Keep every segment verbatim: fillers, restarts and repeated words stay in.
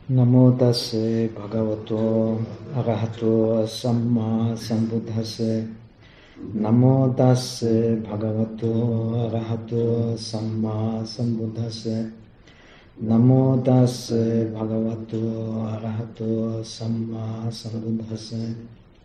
Namo tassa bhagavato arahato samma sambuddhassa. Namo tassa bhagavato arahato samma sambuddhassa. Namo tassa bhagavato arahato samma sambuddhassa.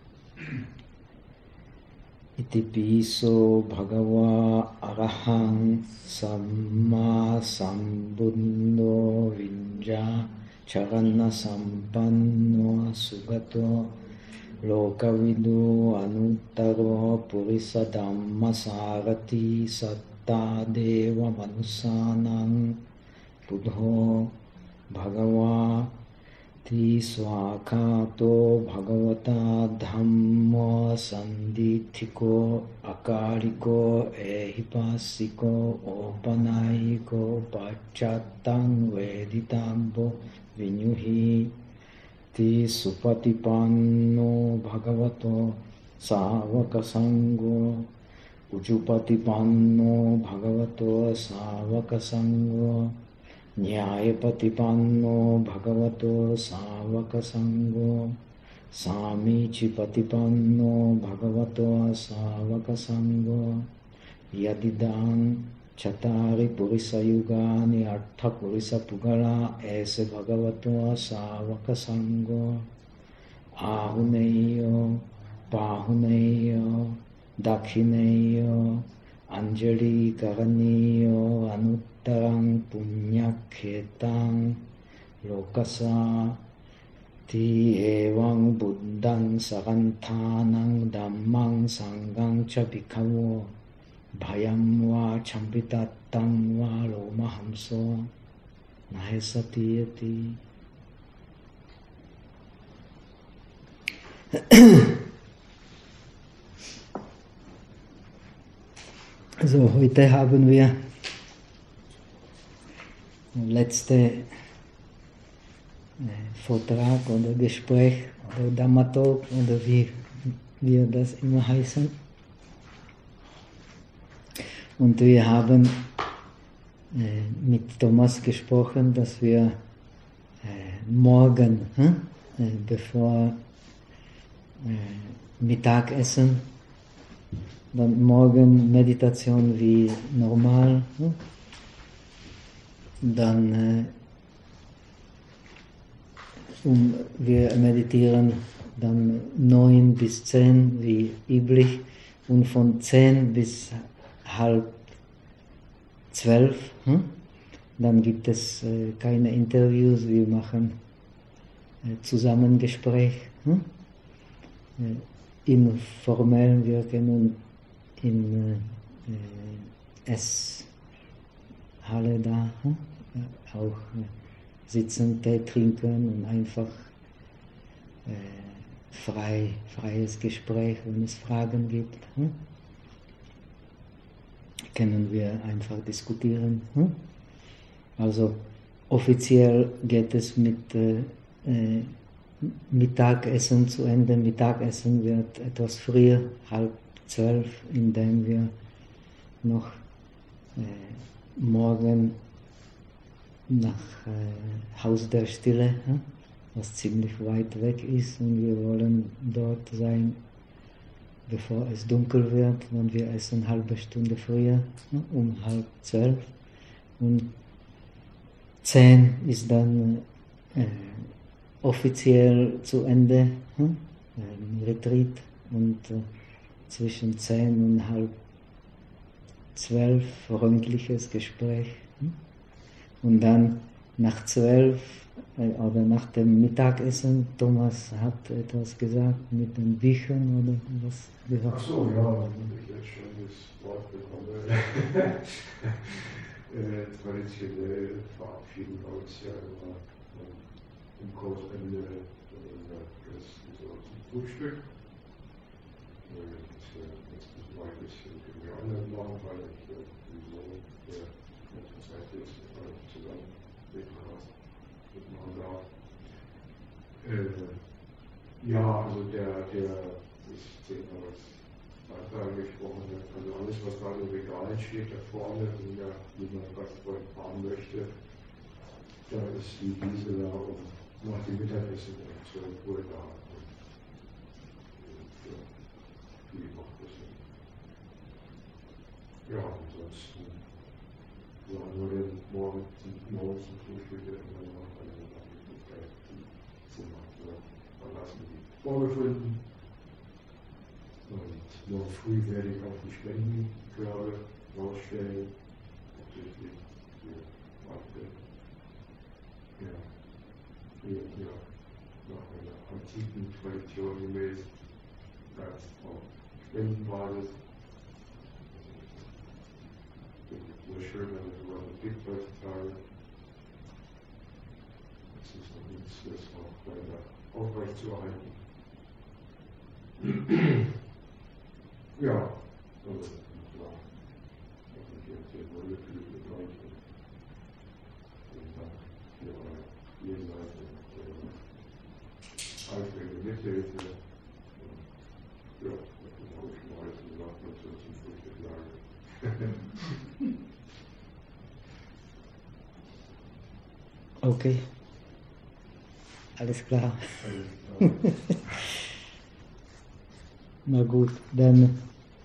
Iti piso bhagava arahang samma sambuddho vinja charana sampanno sugato lokavidu anuttaro purisa dhamma sarati satta deva manusanang buddho bhagava ti swakato bhagavata dhamma sandithiko akariko ehipasiko opanayiko pacchatang veditambo vinyuhi ti supatipanno bhagavato savaka sangho ujupatipanno bhagavato savaka sangho Nyayapatipanno bhagavato savaka sangho Samicipatipanno bhagavato savaka sangho Yadidan chatari purisa yugani artha purisa pugala ese bhagavato savaka sangho Ahuneyo pahuneyo dakhineyo Anjali karaniyo anuttarang punyakhetang lokasa ti evang buddhang saranthanang dhammang sanghang cha bhikkhavo bhayam va champitattam va lomahamso nahesatiyati. So, heute haben wir letzte äh, Vortrag oder Gespräch oder Dhammatalk oder wie wir das immer heißen. Und wir haben äh, mit Thomas gesprochen, dass wir äh, morgen, hm, äh, bevor äh, Mittagessen, dann morgen Meditation wie normal, hm? Dann äh, um, wir meditieren dann neun bis zehn wie üblich und von zehn bis halb zwölf, hm? Dann gibt es äh, keine Interviews, wir machen äh, Zusammengespräch, hm? äh, informell, wir können in äh, Esshalle da hm? ja, auch äh, sitzen, Tee trinken und einfach äh, frei, freies Gespräch, wenn es Fragen gibt. Hm? Können wir einfach diskutieren. Hm? Also offiziell geht es mit äh, äh, Mittagessen zu Ende. Mittagessen wird etwas früher, halb zwölf, indem wir noch äh, morgen nach äh, Haus der Stille, äh, was ziemlich weit weg ist, und wir wollen dort sein, bevor es dunkel wird, und wir essen eine halbe Stunde früher, äh, um halb zwölf, und zehn ist dann äh, offiziell zu Ende, äh, Retreat, und äh, zwischen zehn und halb zwölf freundliches Gespräch. Und dann nach zwölf äh, oder nach dem Mittagessen, Thomas hat etwas gesagt mit den Büchern oder was gesagt? Ach so, ja, ich jetzt schon das Wort bekomme. äh, traditionell verabschieden wir uns ja immer äh, im Kursende äh, das so zum Frühstück. Das ist jetzt mal ein bisschen irgendwie anders machen, weil ich sowieso der ganze Zeit jetzt zusammen mitmachen darf. Äh, ja, also der, der, das Thema, was Martha angesprochen hat, also alles, was da im Regal steht, da vorne, und ja, wie man was haben möchte, da ist die Gisela und nach dem Mittagessen um zwölf Uhr da und ja, viel noch ein bisschen. Ja, ansonsten waren wir dann morgen, morgens zum Frühstück immer noch, also nach dem Zeit die Zimmer verlassen, die vorgefunden. Und morgen früh werde ich auch die Spendenkörbe rausstellen, hauptsächlich für Warte. Ja, hier, ja, nach einer antiken Tradition gemäß, ganz auf Spendenbasis. Sehr schön, dass es sowas gibt heutzutage. Es ist noch nichts, das auch weiter aufrechtzuerhalten. Ja, also, klar, ich habe mich jetzt sehr wohl gefühlt mit euch. Vielen Dank für eure Ihr-Seite und eure eifrige Mithilfe. Ja, das habe ich schon alles gesagt, was wir zum Frühstück sagen. Okay, alles klar. Alles klar. Na gut, dann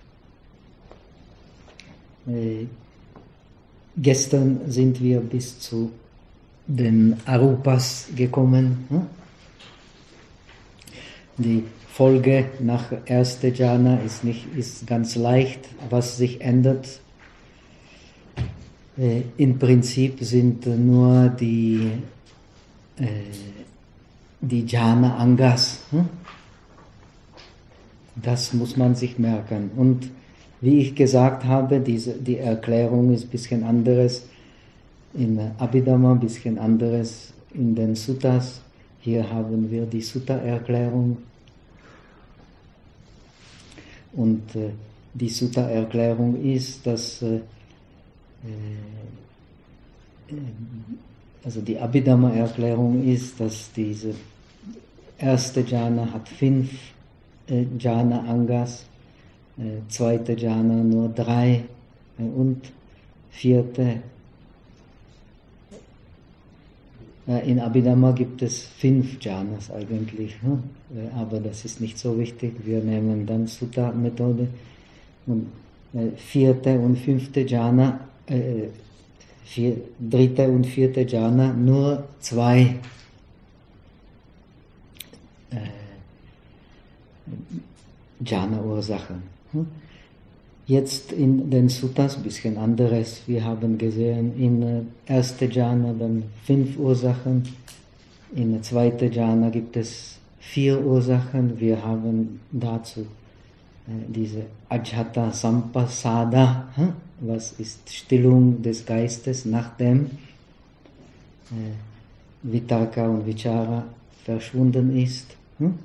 äh, gestern sind wir bis zu den Arupas gekommen. Hm? Die Folge nach erste Jhana ist, nicht, ist ganz leicht, was sich ändert. Äh, Im Prinzip sind nur die, äh, die Jhana Angas. Hm? Das muss man sich merken. Und wie ich gesagt habe, diese, die Erklärung ist ein bisschen anderes in Abhidhamma, ein bisschen anderes in den Suttas. Hier haben wir die Sutta-Erklärung. Und äh, die Sutta-Erklärung ist, dass äh, also die Abhidhamma-Erklärung ist, dass diese erste Jhana hat fünf äh, Jhana Angas, äh, zweite Jhana nur drei äh, und vierte. Äh, in Abhidhamma gibt es fünf Jhanas eigentlich, hm? äh, aber das ist nicht so wichtig. Wir nehmen dann Sutta-Methode und äh, vierte und fünfte Jhana, äh, vier, dritte und vierte Jhana nur zwei äh, Jhana-Ursachen. Hm? Jetzt in den Suttas ein bisschen anderes. Wir haben gesehen, in äh, erste Jhana dann fünf Ursachen, in der zweite Jhana gibt es vier Ursachen. Wir haben dazu äh, diese Ajhata Sampasada, hm? Was ist Stillung des Geistes, nachdem äh, Vitarka und Vichara verschwunden ist. Hm?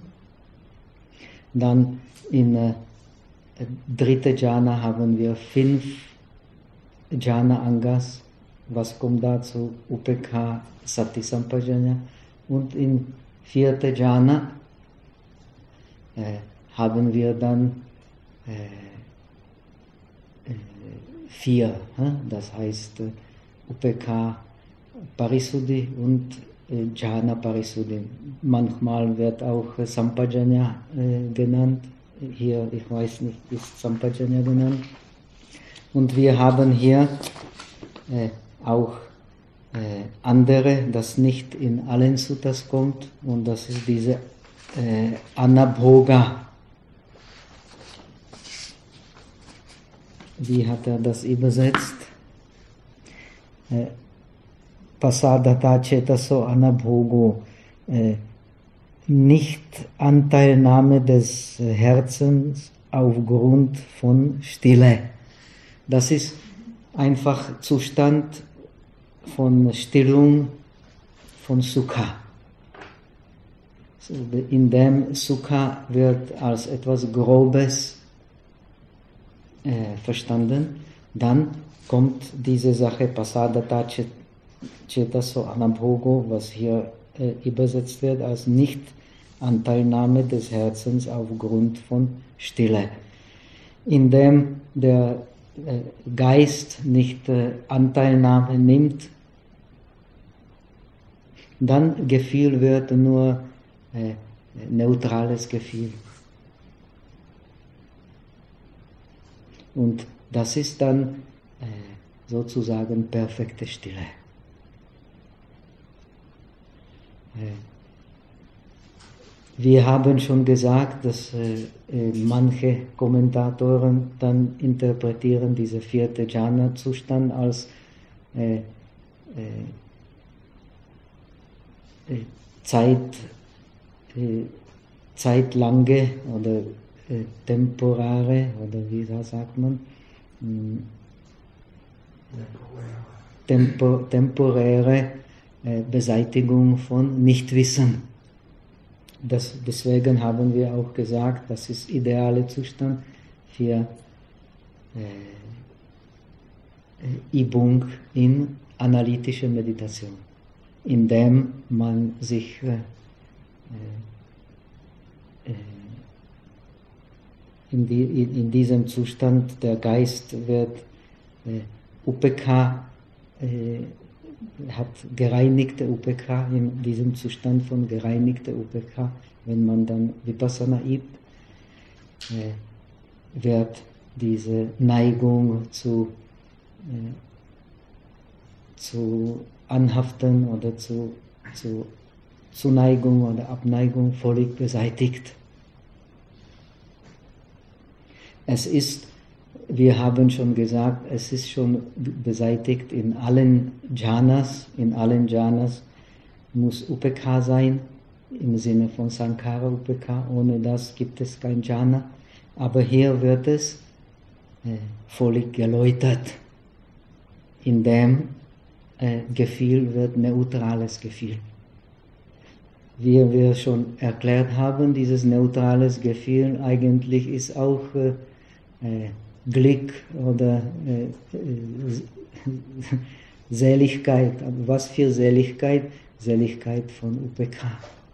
Dann in äh, dritte Jhana haben wir fünf Jhana Angas. Was kommt dazu? Upekha, Sati Sampajanya. Und in vierte Jhana äh, haben wir dann äh, äh, vier. Äh? Das heißt äh, Upekha Parisuddhi und äh, Jhana Parisuddhi. Manchmal wird auch äh, Sampajanya äh, genannt. Hier, ich weiß nicht, ist Sampajanya genannt. Und wir haben hier äh, auch äh, andere, das nicht in allen Suttas kommt, und das ist diese äh, Anabhoga. Wie hat er das übersetzt? Äh, Pasadata Chetaso Anabhogo. Äh, Nicht Anteilnahme des Herzens aufgrund von Stille. Das ist einfach Zustand von Stillung, von Sukha. In dem Sukha wird als etwas Grobes äh, verstanden. Dann kommt diese Sache Pasadata Chetaso Anabhogo, was hier äh, übersetzt wird als nicht Anteilnahme des Herzens aufgrund von Stille. Indem der äh, Geist nicht äh, Anteilnahme nimmt, dann Gefühl wird nur äh, neutrales Gefühl. Und das ist dann äh, sozusagen perfekte Stille. Äh, wir haben schon gesagt, dass äh, äh, manche Kommentatoren dann interpretieren diese vierte Jhana-Zustand als äh, äh, äh, Zeit, äh, zeitlange oder äh, temporare, oder wie das sagt man, mh, tempo, temporäre äh, Beseitigung von Nichtwissen. Das, deswegen haben wir auch gesagt, das ist ideale Zustand für äh, Übung in analytischer Meditation, indem man sich äh, äh, in, die, in, in diesem Zustand der Geist wird äh, U P K, äh, hat gereinigte U P K, in diesem Zustand von gereinigter U P K, wenn man dann Vipassana übt, äh, wird diese Neigung zu, äh, zu Anhaften oder zu, zu Zuneigung oder Abneigung völlig beseitigt. Es ist, wir haben schon gesagt, es ist schon beseitigt in allen Jhanas, in allen Jhanas muss U P K sein, im Sinne von Sankhara U P K, ohne das gibt es kein Jhana, aber hier wird es äh, völlig geläutert, indem äh, Gefühl wird neutrales Gefühl. Wie wir schon erklärt haben, dieses neutrales Gefühl eigentlich ist auch äh, äh, Glück oder äh, äh, Seligkeit. Aber was für Seligkeit? Seligkeit von U P K.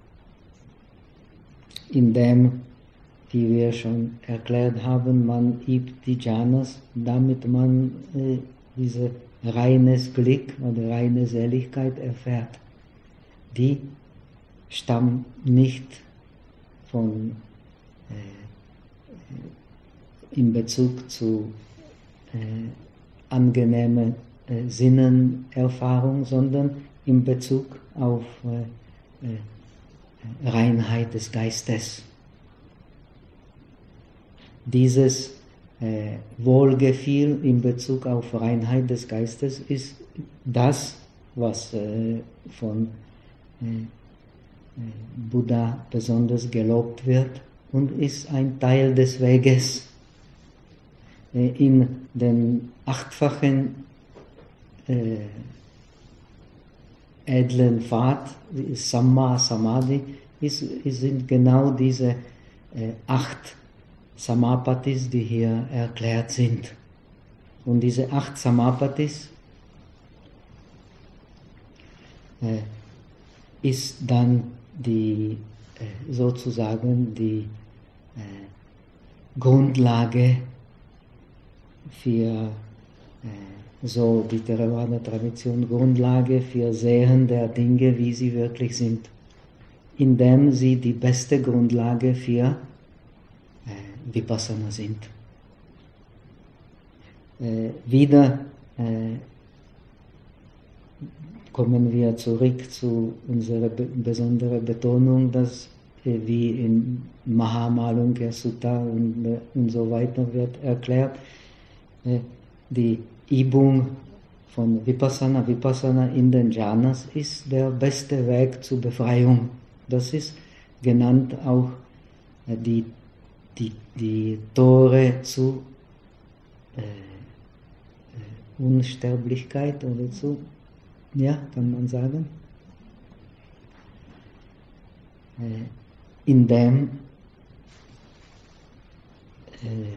Indem, wie wir schon erklärt haben, man übt die Jhanas, damit man äh, diese reines Glück oder reine Seligkeit erfährt. Die stammt nicht von äh, in Bezug zu äh, angenehmer äh, Sinnenerfahrung, sondern in Bezug auf äh, äh, Reinheit des Geistes. Dieses äh, Wohlgefühl in Bezug auf Reinheit des Geistes ist das, was äh, von äh, Buddha besonders gelobt wird und ist ein Teil des Weges in den achtfachen äh, edlen Pfad, Samma Samadhi, ist, sind genau diese äh, acht Samapatis, die hier erklärt sind. Und diese acht Samapatis äh, ist dann die äh, sozusagen die äh, Grundlage für äh, so die Theravada-Tradition, Grundlage für Sehen der Dinge, wie sie wirklich sind, indem sie die beste Grundlage für äh, Vipassana sind. Äh, wieder äh, kommen wir zurück zu unserer be besonderen Betonung, dass äh, wie in Mahamalunka Sutta und, äh, und so weiter wird erklärt, äh, die Übung von Vipassana, Vipassana in den Jhanas ist der beste Weg zur Befreiung. Das ist genannt auch äh, die, die, die Tore zu äh, äh, Unsterblichkeit oder zu, ja, kann man sagen, äh, indem äh,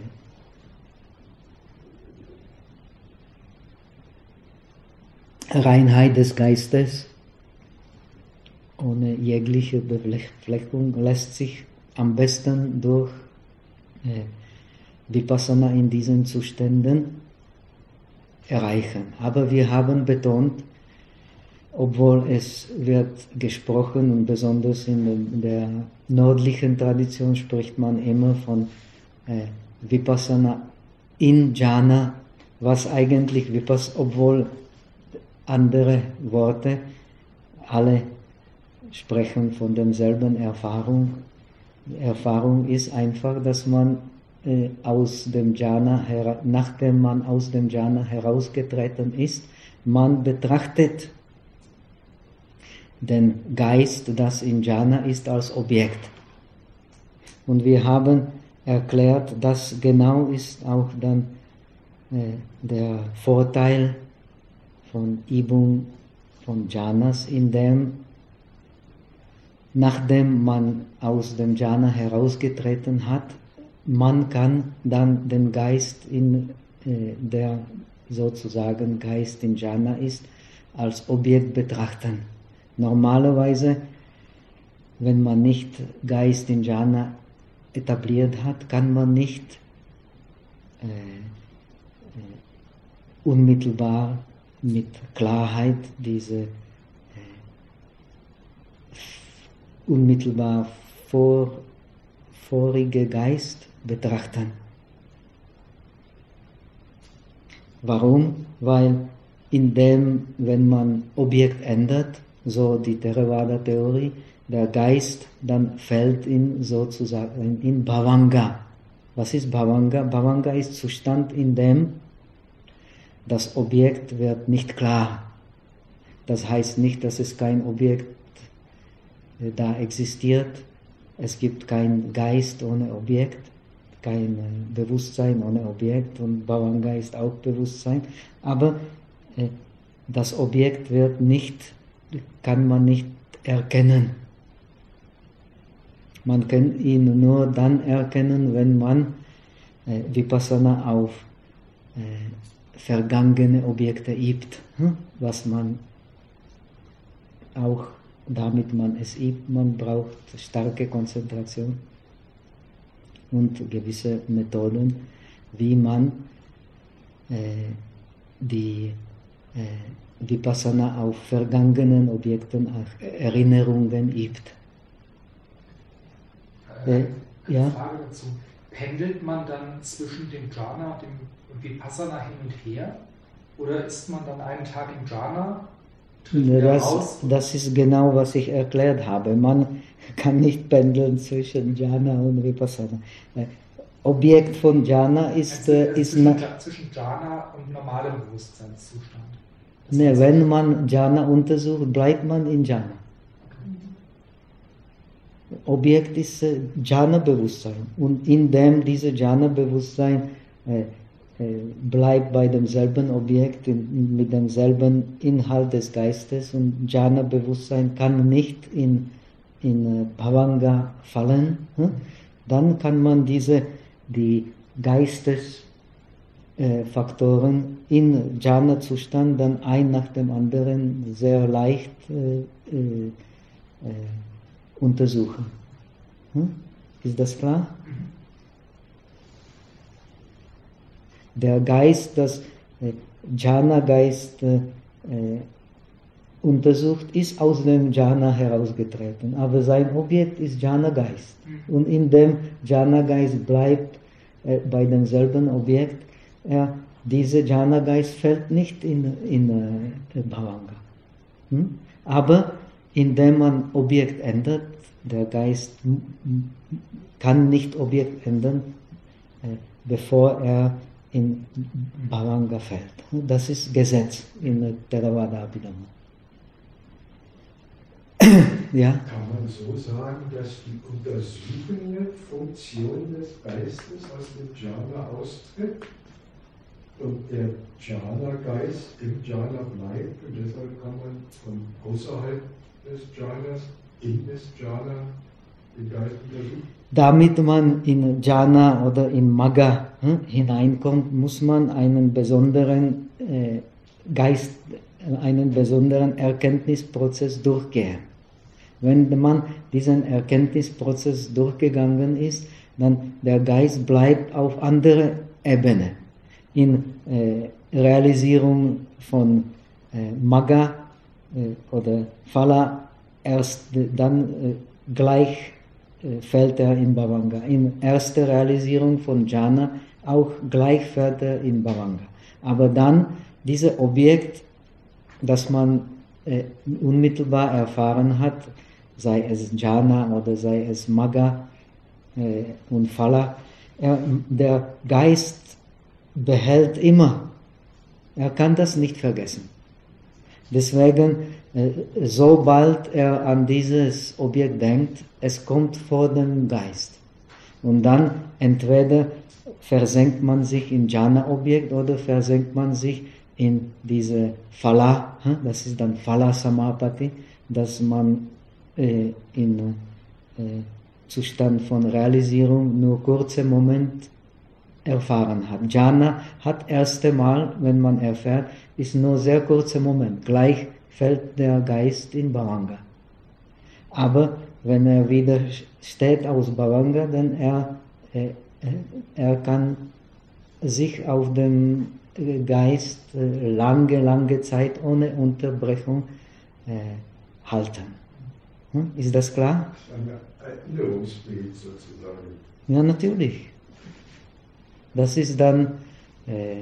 Reinheit des Geistes ohne jegliche Befleckung lässt sich am besten durch äh, Vipassana in diesen Zuständen erreichen. Aber wir haben betont, obwohl es wird gesprochen und besonders in der nördlichen Tradition spricht man immer von äh, Vipassana in Jhana, was eigentlich Vipassana, obwohl andere Worte, alle sprechen von derselben Erfahrung. Die Erfahrung ist einfach, dass man äh, aus dem Jhana, nachdem man aus dem Jhana herausgetreten ist, man betrachtet den Geist, das in Jhana ist, als Objekt. Und wir haben erklärt, dass genau ist auch dann äh, der Vorteil von Übung von Jhanas, in dem, nachdem man aus dem Jhana herausgetreten hat, man kann dann den Geist, in, äh, der sozusagen Geist in Jhana ist, als Objekt betrachten. Normalerweise, wenn man nicht Geist in Jhana etabliert hat, kann man nicht äh, äh, unmittelbar mit Klarheit diese äh, unmittelbar vor, vorige Geist betrachten. Warum? Weil indem, wenn man Objekt ändert, so die Theravada-Theorie, der Geist dann fällt in sozusagen in Bhavanga. Was ist Bhavanga? Bhavanga ist Zustand, in dem das Objekt wird nicht klar. Das heißt nicht, dass es kein Objekt da existiert. Es gibt kein Geist ohne Objekt, kein Bewusstsein ohne Objekt, und Bhavanga ist auch Bewusstsein. Aber äh, das Objekt wird nicht, kann man nicht erkennen. Man kann ihn nur dann erkennen, wenn man äh, Vipassana auf äh, vergangene Objekte übt, hm? Was man auch, damit man es übt, man braucht starke Konzentration und gewisse Methoden, wie man äh, die äh, Vipassana auf vergangenen Objekten, auf Erinnerungen übt. Äh, eine ja? Frage dazu. Pendelt man dann zwischen dem Jhana und dem Vipassana hin und her? Oder ist man dann einen Tag im Jhana? Das, das ist genau, was ich erklärt habe. Man kann nicht pendeln zwischen Jhana und Vipassana. Objekt von Jhana ist... Also, ist zwischen, zwischen Jhana und normalem Bewusstseinszustand. Ne, wenn man Jhana untersucht, bleibt man in Jhana. Objekt ist äh, Jhana-Bewusstsein. Und indem dieses Jhana-Bewusstsein äh, äh, bleibt bei demselben Objekt, in, mit demselben Inhalt des Geistes, und Jhana-Bewusstsein kann nicht in, in äh, Bhavanga fallen, hm? Dann kann man diese, die Geistesfaktoren äh, in Jhana-Zustand dann ein nach dem anderen sehr leicht äh, äh, äh, untersuchen. Hm? Ist das klar? Der Geist, das äh, Jhana-Geist äh, untersucht, ist aus dem Jhana herausgetreten. Aber sein Objekt ist Jhana-Geist. Und in dem Jhana-Geist bleibt äh, bei demselben Objekt, äh, dieser Jhana-Geist fällt nicht in, in äh, Bhavanga. Hm? Aber indem man Objekt ändert, der Geist kann nicht Objekt ändern, äh, bevor er in Bhavanga fällt. Das ist Gesetz in Theravada Abhidhamma. Ja? Kann man so sagen, dass die untersuchende Funktion des Geistes aus dem Jhana austritt und der Jhana-Geist im Jhana bleibt, und deshalb kann man von außerhalb des Jhanas in das Jhana den Geist untersuchen? Damit man in Jhana oder in Magga hm, hineinkommt, muss man einen besonderen äh, Geist, einen besonderen Erkenntnisprozess durchgehen. Wenn man diesen Erkenntnisprozess durchgegangen ist, dann der Geist bleibt auf anderer Ebene. In äh, Realisierung von äh, Magga äh, oder Phala erst dann äh, gleich äh, fällt er in Bhavanga. In erster Realisierung von Jhana auch gleich fällt er in Bhavanga. Aber dann dieses Objekt, das man äh, unmittelbar erfahren hat, sei es Jhana oder sei es Magga äh, und Phala, er, der Geist behält immer. Er kann das nicht vergessen. Deswegen, äh, sobald er an dieses Objekt denkt, es kommt vor dem Geist. Und dann entweder versenkt man sich in Jhana-Objekt oder versenkt man sich in diese Phala, das ist dann Phala Samapati, dass man äh, in äh, Zustand von Realisierung nur kurze Moment erfahren hat. Jhana hat erste Mal, wenn man erfährt, ist nur sehr kurzer Moment. Gleich fällt der Geist in Bhavanga. Aber wenn er wieder steht aus Bhavanga, dann er, er, er kann sich auf den Geist lange, lange Zeit ohne Unterbrechung äh, halten. Hm? Ist das klar? Ein Erinnerungsbild sozusagen. Ja, natürlich. Das ist dann äh, äh,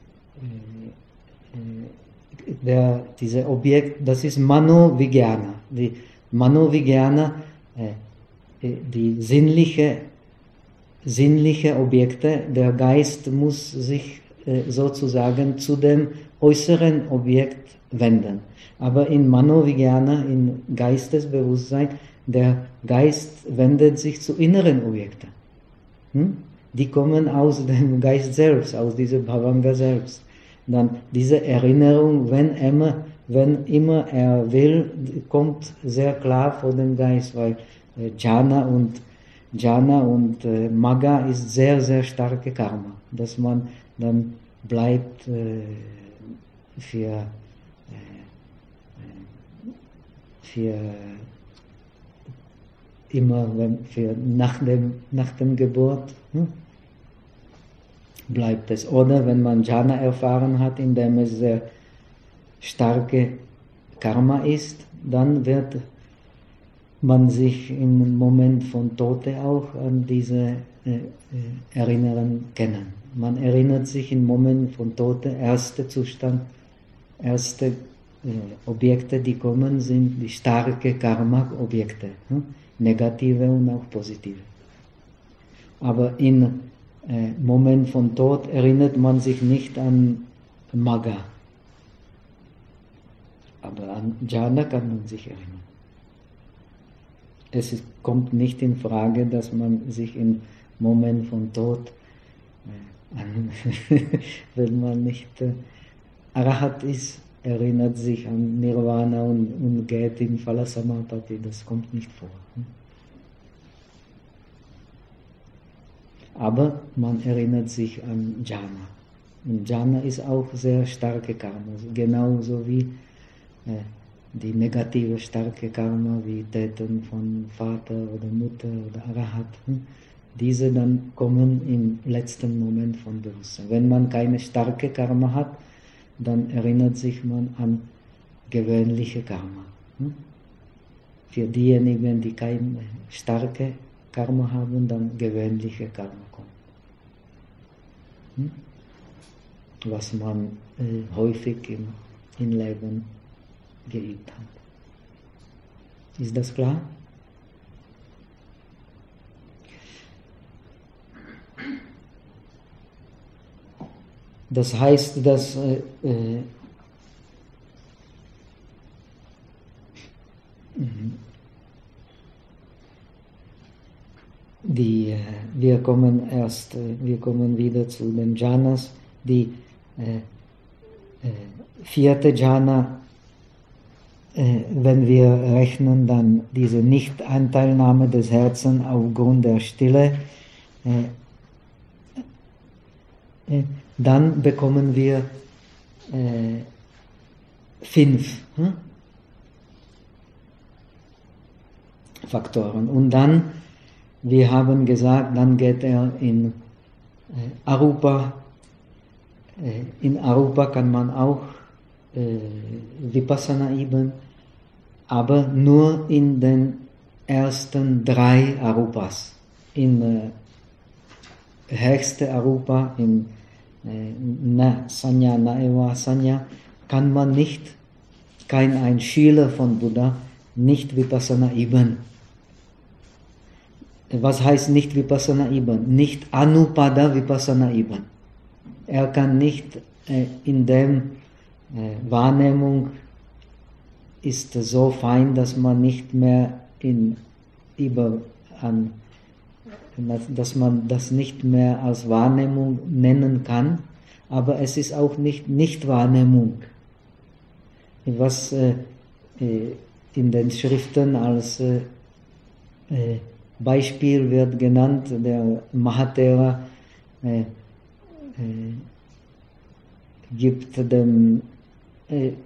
der, dieses Objekt, das ist Mano-Vijnana. Die Mano-Vijnana, äh, die sinnliche, sinnliche Objekte, der Geist muss sich äh, sozusagen zu dem äußeren Objekt wenden. Aber in Mano-Vijnana, in Geistesbewusstsein, der Geist wendet sich zu inneren Objekten. Hm? Die kommen aus dem Geist selbst, aus diesem Bhavanga selbst. Dann diese Erinnerung, wenn immer, wenn immer er will, kommt sehr klar vor dem Geist, weil äh, Jhana und, Jhana und äh, Magga ist sehr, sehr starke Karma, dass man dann bleibt äh, für, äh, für immer wenn, für nach dem, nach dem Geburt, hm, bleibt es. Oder wenn man Jhana erfahren hat, indem es sehr starke Karma ist, dann wird man sich im Moment von Tote auch an diese äh, erinnern können. Man erinnert sich im Moment von Tote, erster Zustand, erste äh, Objekte, die kommen, sind die starke Karma-Objekte. Hm? Negative und auch positive. Aber im äh, Moment von Tod erinnert man sich nicht an Magga. Aber an Jhana kann man sich erinnern. Es ist, kommt nicht in Frage, dass man sich im Moment von Tod, äh, an, wenn man nicht äh, Arahat ist, erinnert sich an Nirvana und, und geht in Phala Samapati, das kommt nicht vor. Aber man erinnert sich an Jhana. Und Jhana ist auch sehr starke Karma, genauso wie äh, die negative starke Karma, wie Täten von Vater oder Mutter oder Arahat. Hm? Diese dann kommen im letzten Moment von Bewusstsein. Wenn man keine starke Karma hat, dann erinnert sich man an gewöhnliche Karma. Hm? Für diejenigen, die keine starke Karma haben, dann gewöhnliche Karma kommt. Hm? Was man äh, häufig im, im Leben geübt hat. Ist das klar? Das heißt, dass äh, äh, die, äh, wir kommen erst, äh, wir kommen wieder zu den Jhanas. Die äh, äh, vierte Jhana, äh, wenn wir rechnen, dann diese Nicht-Anteilnahme des Herzens aufgrund der Stille, äh, äh, dann bekommen wir äh, fünf hm? Faktoren. Und dann, wir haben gesagt, dann geht er in äh, Arupa. Äh, in Arupa kann man auch äh, Vipassana-Ebene, aber nur in den ersten drei Arupas. In äh, höchste Arupa, in äh, Na Sanya, Na Eva Sanya, kann man nicht, kein ein Schüler von Buddha, nicht Vipassana-Ebene. Was heißt nicht Vipassana-Ebene? Nicht Anupada Vipassana-Ebene. Er kann nicht äh, in dem äh, Wahrnehmung ist so fein, dass man nicht mehr in über an dass man das nicht mehr als Wahrnehmung nennen kann, aber es ist auch nicht Nichtwahrnehmung. Was äh, in den Schriften als äh, äh, Beispiel wird genannt, der Mahatera äh, äh, gibt dem äh, äh,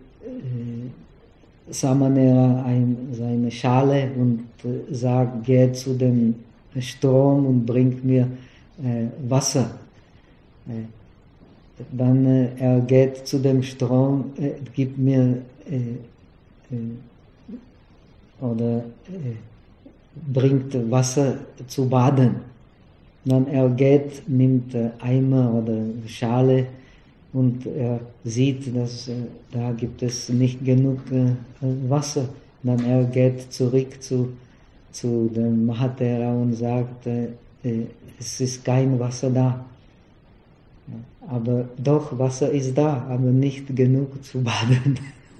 Samanera ein, seine Schale und äh, sagt, geh zu dem Strom und bringt mir äh, Wasser. Äh, dann äh, er geht zu dem Strom, äh, gibt mir äh, äh, oder äh, bringt Wasser zu baden. Dann er geht, nimmt äh, Eimer oder Schale und er sieht, dass äh, da gibt es nicht genug äh, Wasser. Dann er geht zurück zu zu dem Mahatera und sagt, äh, es ist kein Wasser da. Aber doch, Wasser ist da, aber nicht genug zu baden.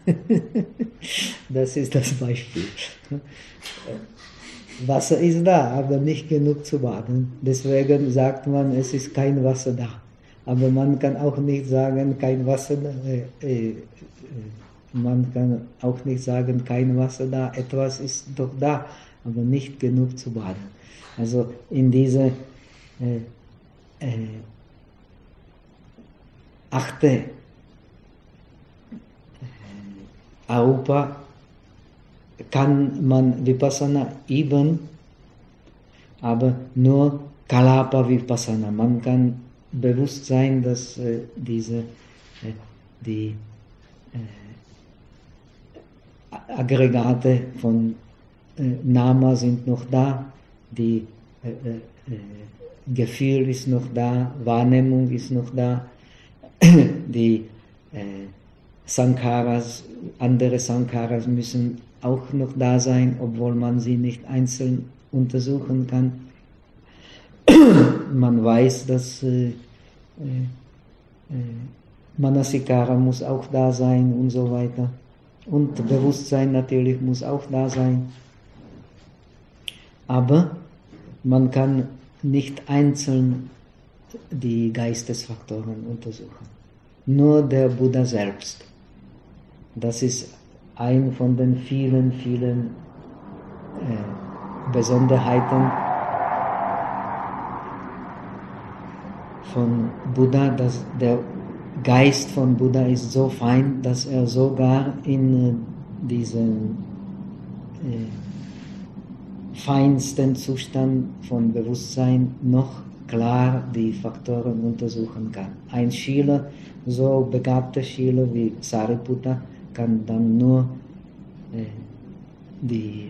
Das ist das Beispiel. Wasser ist da, aber nicht genug zu baden. Deswegen sagt man, es ist kein Wasser da. Aber man kann auch nicht sagen, kein Wasser da. Äh, äh, man kann auch nicht sagen, kein Wasser da. Etwas ist doch da, aber nicht genug zu baden. Also in diese äh, äh, achte äh, Arupa kann man Vipassana üben, aber nur Kalapa Vipassana. Man kann bewusst sein, dass äh, diese äh, die äh, Aggregate von äh, Nama sind noch da, die äh, äh, Gefühl ist noch da, Wahrnehmung ist noch da, die äh, Sankharas, andere Sankharas müssen auch noch da sein, obwohl man sie nicht einzeln untersuchen kann. Man weiß, dass äh, äh, Manasikara muss auch da sein und so weiter. Und Bewusstsein natürlich muss auch da sein. Aber man kann nicht einzeln die Geistesfaktoren untersuchen. Nur der Buddha selbst. Das ist ein von den vielen, vielen äh, Besonderheiten von Buddha, dass der Geist von Buddha ist so fein, dass er sogar in äh, diesem äh, feinsten Zustand von Bewusstsein noch klar die Faktoren untersuchen kann. Ein Schüler, so begabter Schüler wie Sariputta, kann dann nur äh, die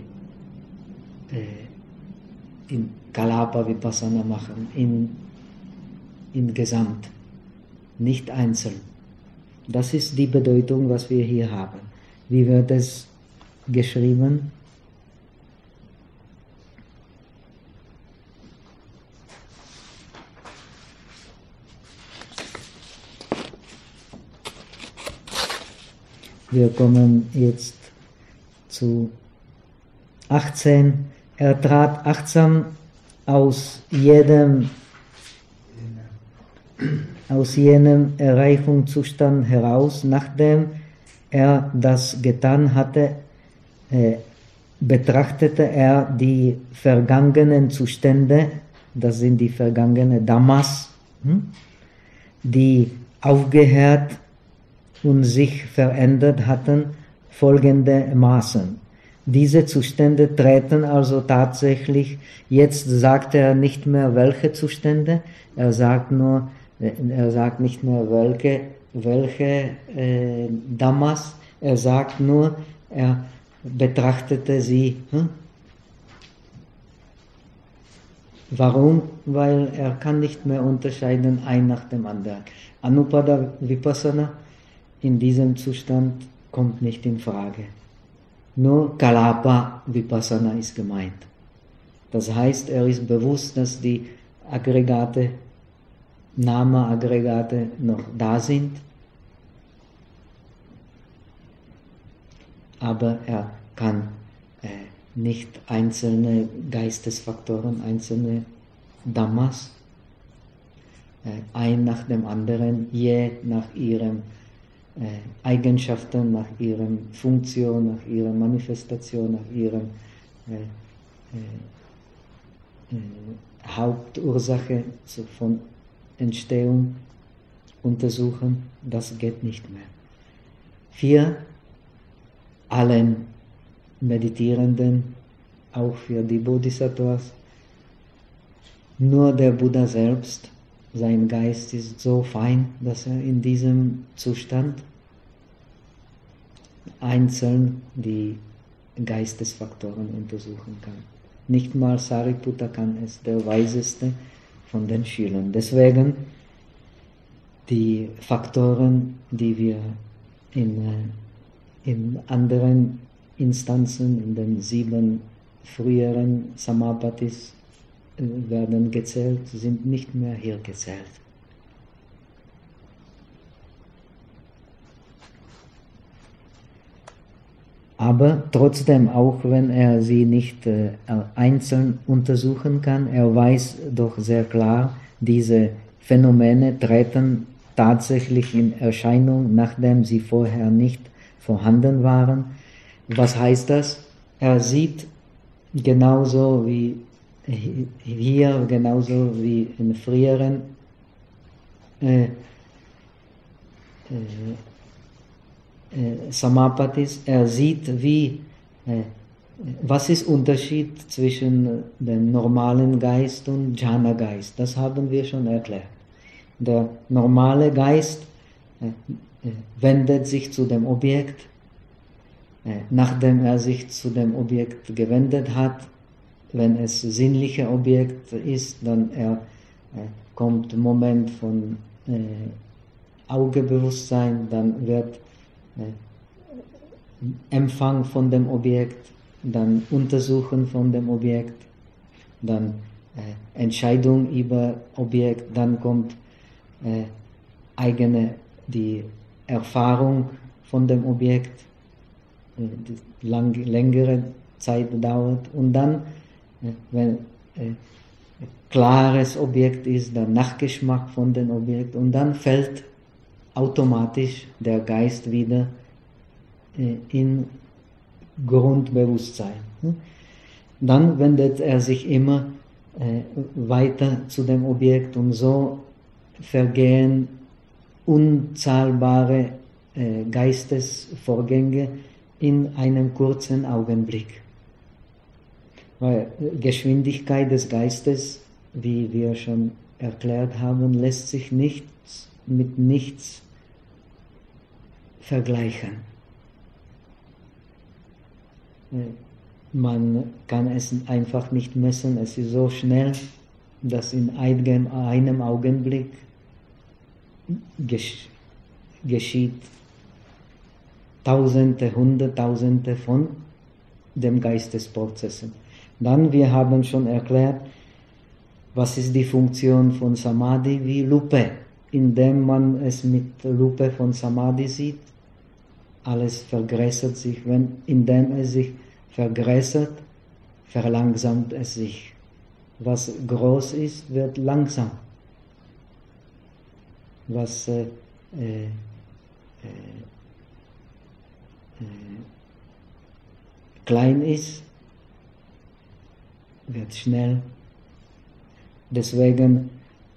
äh, in Kalapa Vipassana machen, in, in Gesamt, nicht einzeln. Das ist die Bedeutung, was wir hier haben. Wie wird es geschrieben? Wir kommen jetzt zu achtzehn. Er trat achtsam aus jedem, aus jenem Erreichungszustand heraus, nachdem er das getan hatte, äh, betrachtete er die vergangenen Zustände, das sind die vergangenen Dhammas, hm, die aufgehört und sich verändert hatten, folgendermaßen. Diese Zustände treten also tatsächlich, jetzt sagt er nicht mehr welche Zustände, er sagt nur, er sagt nicht mehr welche welche äh, Dhammas. Er sagt nur, er betrachtete sie. Hm? Warum? Weil er kann nicht mehr unterscheiden, ein nach dem anderen. Anupada Vipassana in diesem Zustand kommt nicht in Frage. Nur Kalapa Vipassana ist gemeint. Das heißt, er ist bewusst, dass die Aggregate, Nama-Aggregate noch da sind, aber er kann äh, nicht einzelne Geistesfaktoren, einzelne Dhammas, äh, ein nach dem anderen, je nach ihren äh, Eigenschaften, nach ihrer Funktion, nach ihrer Manifestation, nach ihrer äh, äh, äh, Hauptursache von Entstehung untersuchen. Das geht nicht mehr. Für allen Meditierenden, auch für die Bodhisattvas, nur der Buddha selbst, sein Geist ist so fein, dass er in diesem Zustand einzeln die Geistesfaktoren untersuchen kann. Nicht mal Sariputta kann es, der Weiseste von den Schülern. Deswegen die Faktoren, die wir in, in anderen Instanzen, in den sieben früheren Samapatis werden gezählt, sind nicht mehr hier gezählt. Aber trotzdem, auch wenn er sie nicht äh, einzeln untersuchen kann, er weiß doch sehr klar, diese Phänomene treten tatsächlich in Erscheinung, nachdem sie vorher nicht vorhanden waren. Was heißt das? Er sieht genauso wie hier, genauso wie in früheren äh, äh, äh, Samapatis, er sieht, wie, äh, was ist der Unterschied zwischen dem normalen Geist und Jhana-Geist. Das haben wir schon erklärt. Der normale Geist äh, äh, wendet sich zu dem Objekt. Nachdem er sich zu dem Objekt gewendet hat, wenn es sinnliche Objekt ist, dann er, äh, kommt ein Moment von äh, Augebewusstsein, dann wird äh, Empfang von dem Objekt, dann Untersuchen von dem Objekt, dann äh, Entscheidung über Objekt, dann kommt äh, eigene die Erfahrung von dem Objekt, die lang, längere Zeit dauert, und dann, wenn äh, klares Objekt ist, der Nachgeschmack von dem Objekt, und dann fällt automatisch der Geist wieder äh, in Grundbewusstsein. Dann wendet er sich immer äh, weiter zu dem Objekt, und so vergehen unzahlbare äh, Geistesvorgänge in einem kurzen Augenblick. Weil Geschwindigkeit des Geistes, wie wir schon erklärt haben, lässt sich nichts mit nichts vergleichen. Man kann es einfach nicht messen, es ist so schnell, dass in einem Augenblick geschieht Tausende, Hunderttausende von dem Geistesprozessen. Dann, wir haben schon erklärt, was ist die Funktion von Samadhi wie Lupe. Indem man es mit Lupe von Samadhi sieht, alles vergrößert sich. Wenn, indem es sich vergrößert, verlangsamt es sich. Was groß ist, wird langsam. Was äh, äh, äh, klein ist, wird schnell. Deswegen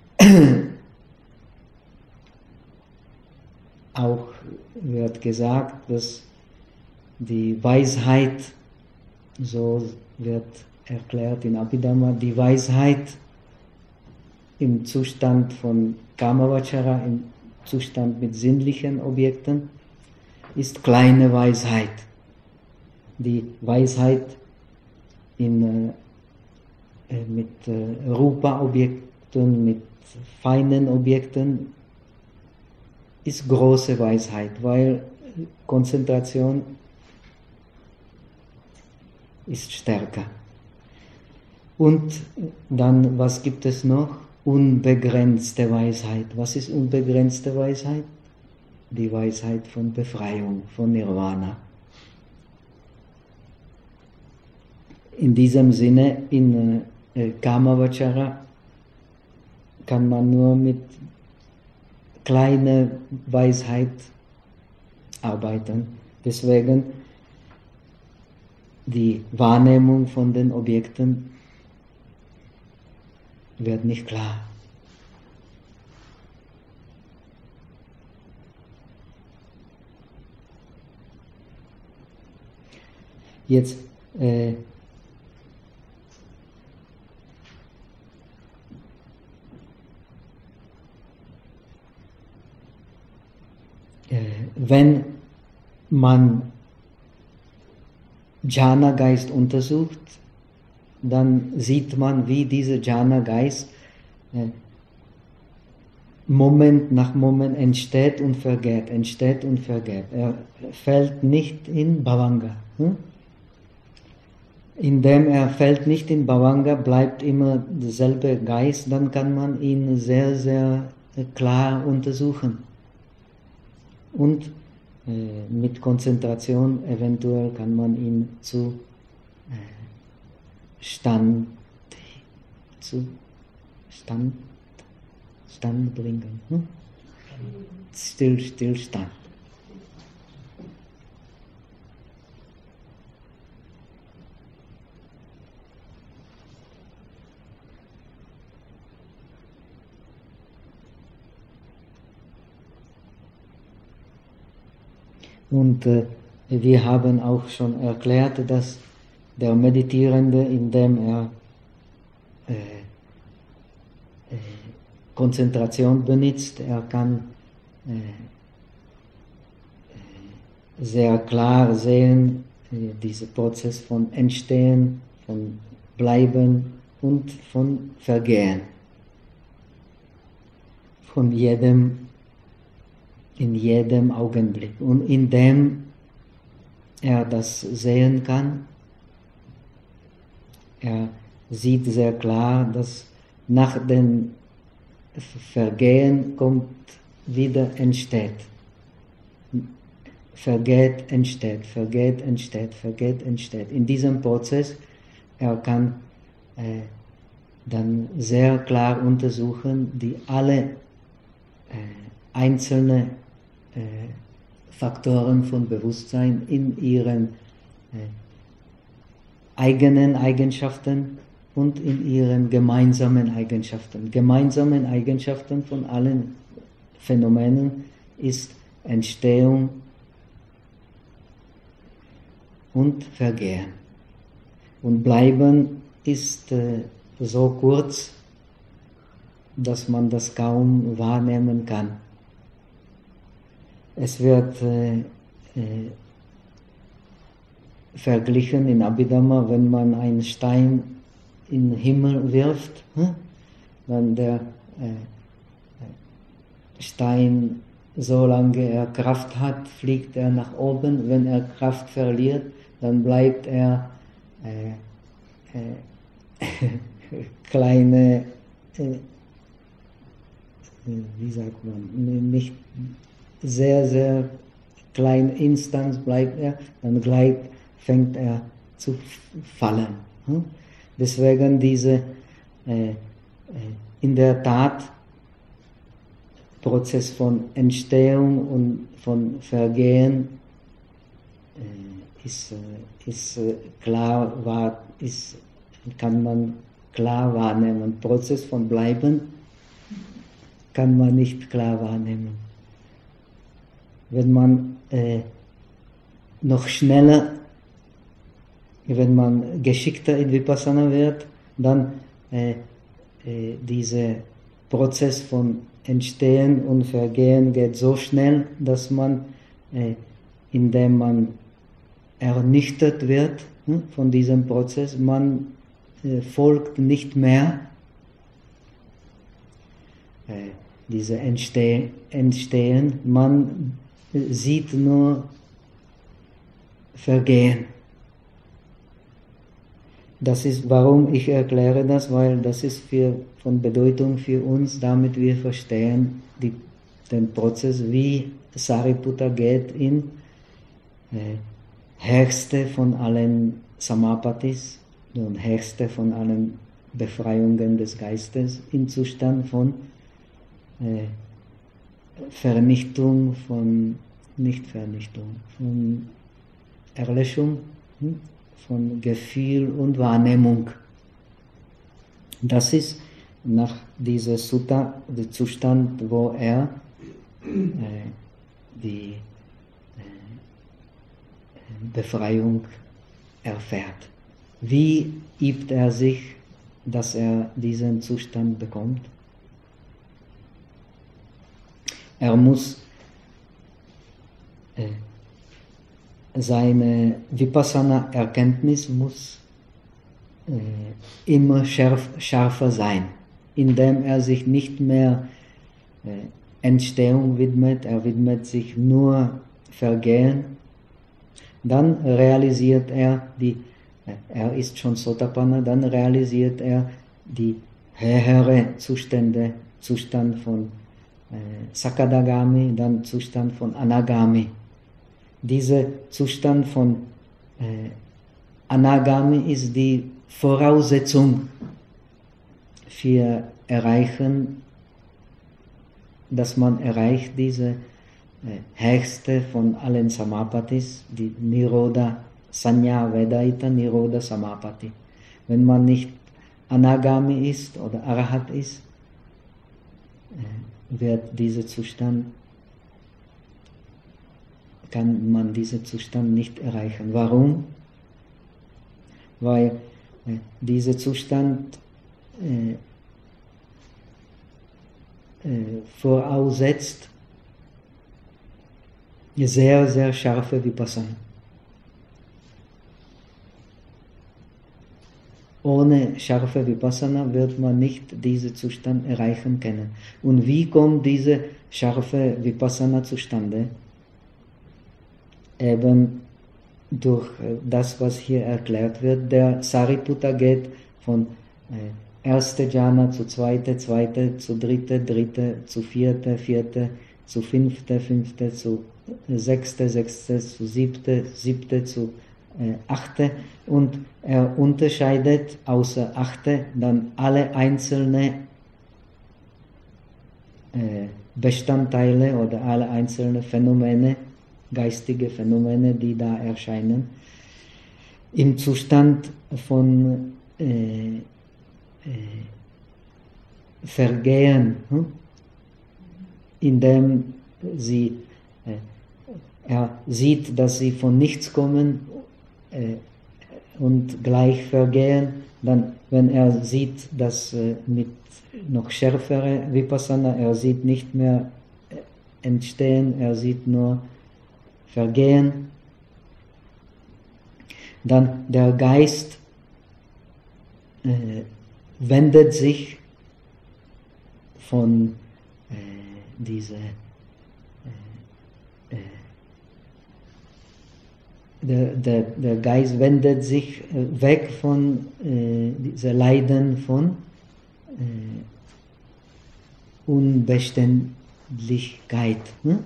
auch wird gesagt, dass die Weisheit, so wird erklärt in Abhidhamma, die Weisheit im Zustand von Kamavachara, im Zustand mit sinnlichen Objekten, ist kleine Weisheit. Die Weisheit in, äh, mit äh, Rupa-Objekten, mit feinen Objekten, ist große Weisheit, weil Konzentration ist stärker. Und dann, was gibt es noch? Unbegrenzte Weisheit. Was ist unbegrenzte Weisheit? Die Weisheit von Befreiung, von Nirvana. In diesem Sinne, in äh, Kamavachara kann man nur mit kleiner Weisheit arbeiten. Deswegen die Wahrnehmung von den Objekten wird nicht klar. Jetzt äh, äh, wenn man Jhana-Geist untersucht, dann sieht man, wie dieser Jhana-Geist äh, Moment nach Moment entsteht und vergeht, entsteht und vergeht. Er fällt nicht in Bhavanga. Hm? Indem er fällt nicht in Bhavanga, bleibt immer derselbe Geist, dann kann man ihn sehr, sehr klar untersuchen. Und äh, mit Konzentration eventuell kann man ihn zu äh, Stand, zu Stand, Stand bringen. Hm? Still, Stillstand. Und äh, wir haben auch schon erklärt, dass der Meditierende, indem er äh, äh, Konzentration benutzt, er kann äh, äh, sehr klar sehen, äh, diesen Prozess von Entstehen, von Bleiben und von Vergehen. Von jedem in jedem Augenblick. Und indem er das sehen kann, er sieht sehr klar, dass nach dem Vergehen kommt wieder entsteht. Vergeht, entsteht, vergeht, entsteht, vergeht, entsteht. In diesem Prozess, er kann äh, dann sehr klar untersuchen, die alle äh, einzelne Faktoren von Bewusstsein in ihren äh, eigenen Eigenschaften und in ihren gemeinsamen Eigenschaften. Gemeinsamen Eigenschaften von allen Phänomenen ist Entstehung und Vergehen. Und Bleiben ist äh, so kurz, dass man das kaum wahrnehmen kann. Es wird äh, äh, verglichen in Abhidhamma, wenn man einen Stein in den Himmel wirft, hm? Dann der äh, Stein, solange er Kraft hat, fliegt er nach oben. Wenn er Kraft verliert, dann bleibt er äh, äh, kleine, äh, wie sagt man, nicht sehr, sehr kleine Instanz bleibt er, dann gleich fängt er zu fallen. Deswegen diese äh, in der Tat Prozess von Entstehung und von Vergehen äh, ist, äh, ist klar wahr, ist, kann man klar wahrnehmen. Prozess von Bleiben kann man nicht klar wahrnehmen. Wenn man äh, noch schneller, wenn man geschickter in Vipassana wird, dann äh, äh, dieser Prozess von Entstehen und Vergehen geht so schnell, dass man, äh, indem man ernüchtert wird hm, von diesem Prozess, man äh, folgt nicht mehr äh, diese Entste Entstehen, man äh, sieht nur Vergehen. Das ist, warum ich erkläre das, weil das ist für, von Bedeutung für uns, damit wir verstehen die, den Prozess, wie Sariputta geht in äh, Höchste von allen Samapatis und Höchste von allen Befreiungen des Geistes im Zustand von äh, Vernichtung, von Nicht-Vernichtung, von Erlöschung, hm? von Gefühl und Wahrnehmung. Das ist nach dieser Sutta der Zustand, wo er äh, die äh, Befreiung erfährt. Wie übt er sich, dass er diesen Zustand bekommt? Er muss äh, seine Vipassana-Erkenntnis muss äh, immer schärf, schärfer sein, indem er sich nicht mehr äh, Entstehung widmet, er widmet sich nur Vergehen. Dann realisiert er, die, äh, er ist schon Sotapanna, dann realisiert er die höhere Zustände, Zustand von äh, Sakadagami, dann Zustand von Anagami. Dieser Zustand von äh, Anagami ist die Voraussetzung für Erreichen, dass man erreicht diese äh, höchste von allen Samapatis, die Nirodha Sanya Vedaita Nirodha Samapati. Wenn man nicht Anagami ist oder Arahat ist, äh, wird dieser Zustand kann man diesen Zustand nicht erreichen. Warum? Weil äh, dieser Zustand äh, äh, voraussetzt sehr, sehr scharfe Vipassana. Ohne scharfe Vipassana wird man nicht diesen Zustand erreichen können. Und wie kommt diese scharfe Vipassana zustande? Eben durch das, was hier erklärt wird. Der Sariputta geht von äh, erste Jhana zu zweite, zweite zu dritte, dritte zu vierte, vierte zu fünfte, fünfte zu sechste, sechste zu siebte, siebte zu äh, achte und er unterscheidet außer achte dann alle einzelne äh, Bestandteile oder alle einzelnen Phänomene, geistige Phänomene, die da erscheinen, im Zustand von äh, äh, Vergehen, hm? indem sie, äh, er sieht, dass sie von nichts kommen äh, und gleich vergehen, dann, wenn er sieht, dass äh, mit noch schärfere Vipassana, er sieht nicht mehr entstehen, er sieht nur Vergehen, dann der Geist äh, wendet sich von äh, dieser äh, äh, der, der, der Geist wendet sich äh, weg von äh, dieser Leiden von äh, Unbeständigkeit. Hm?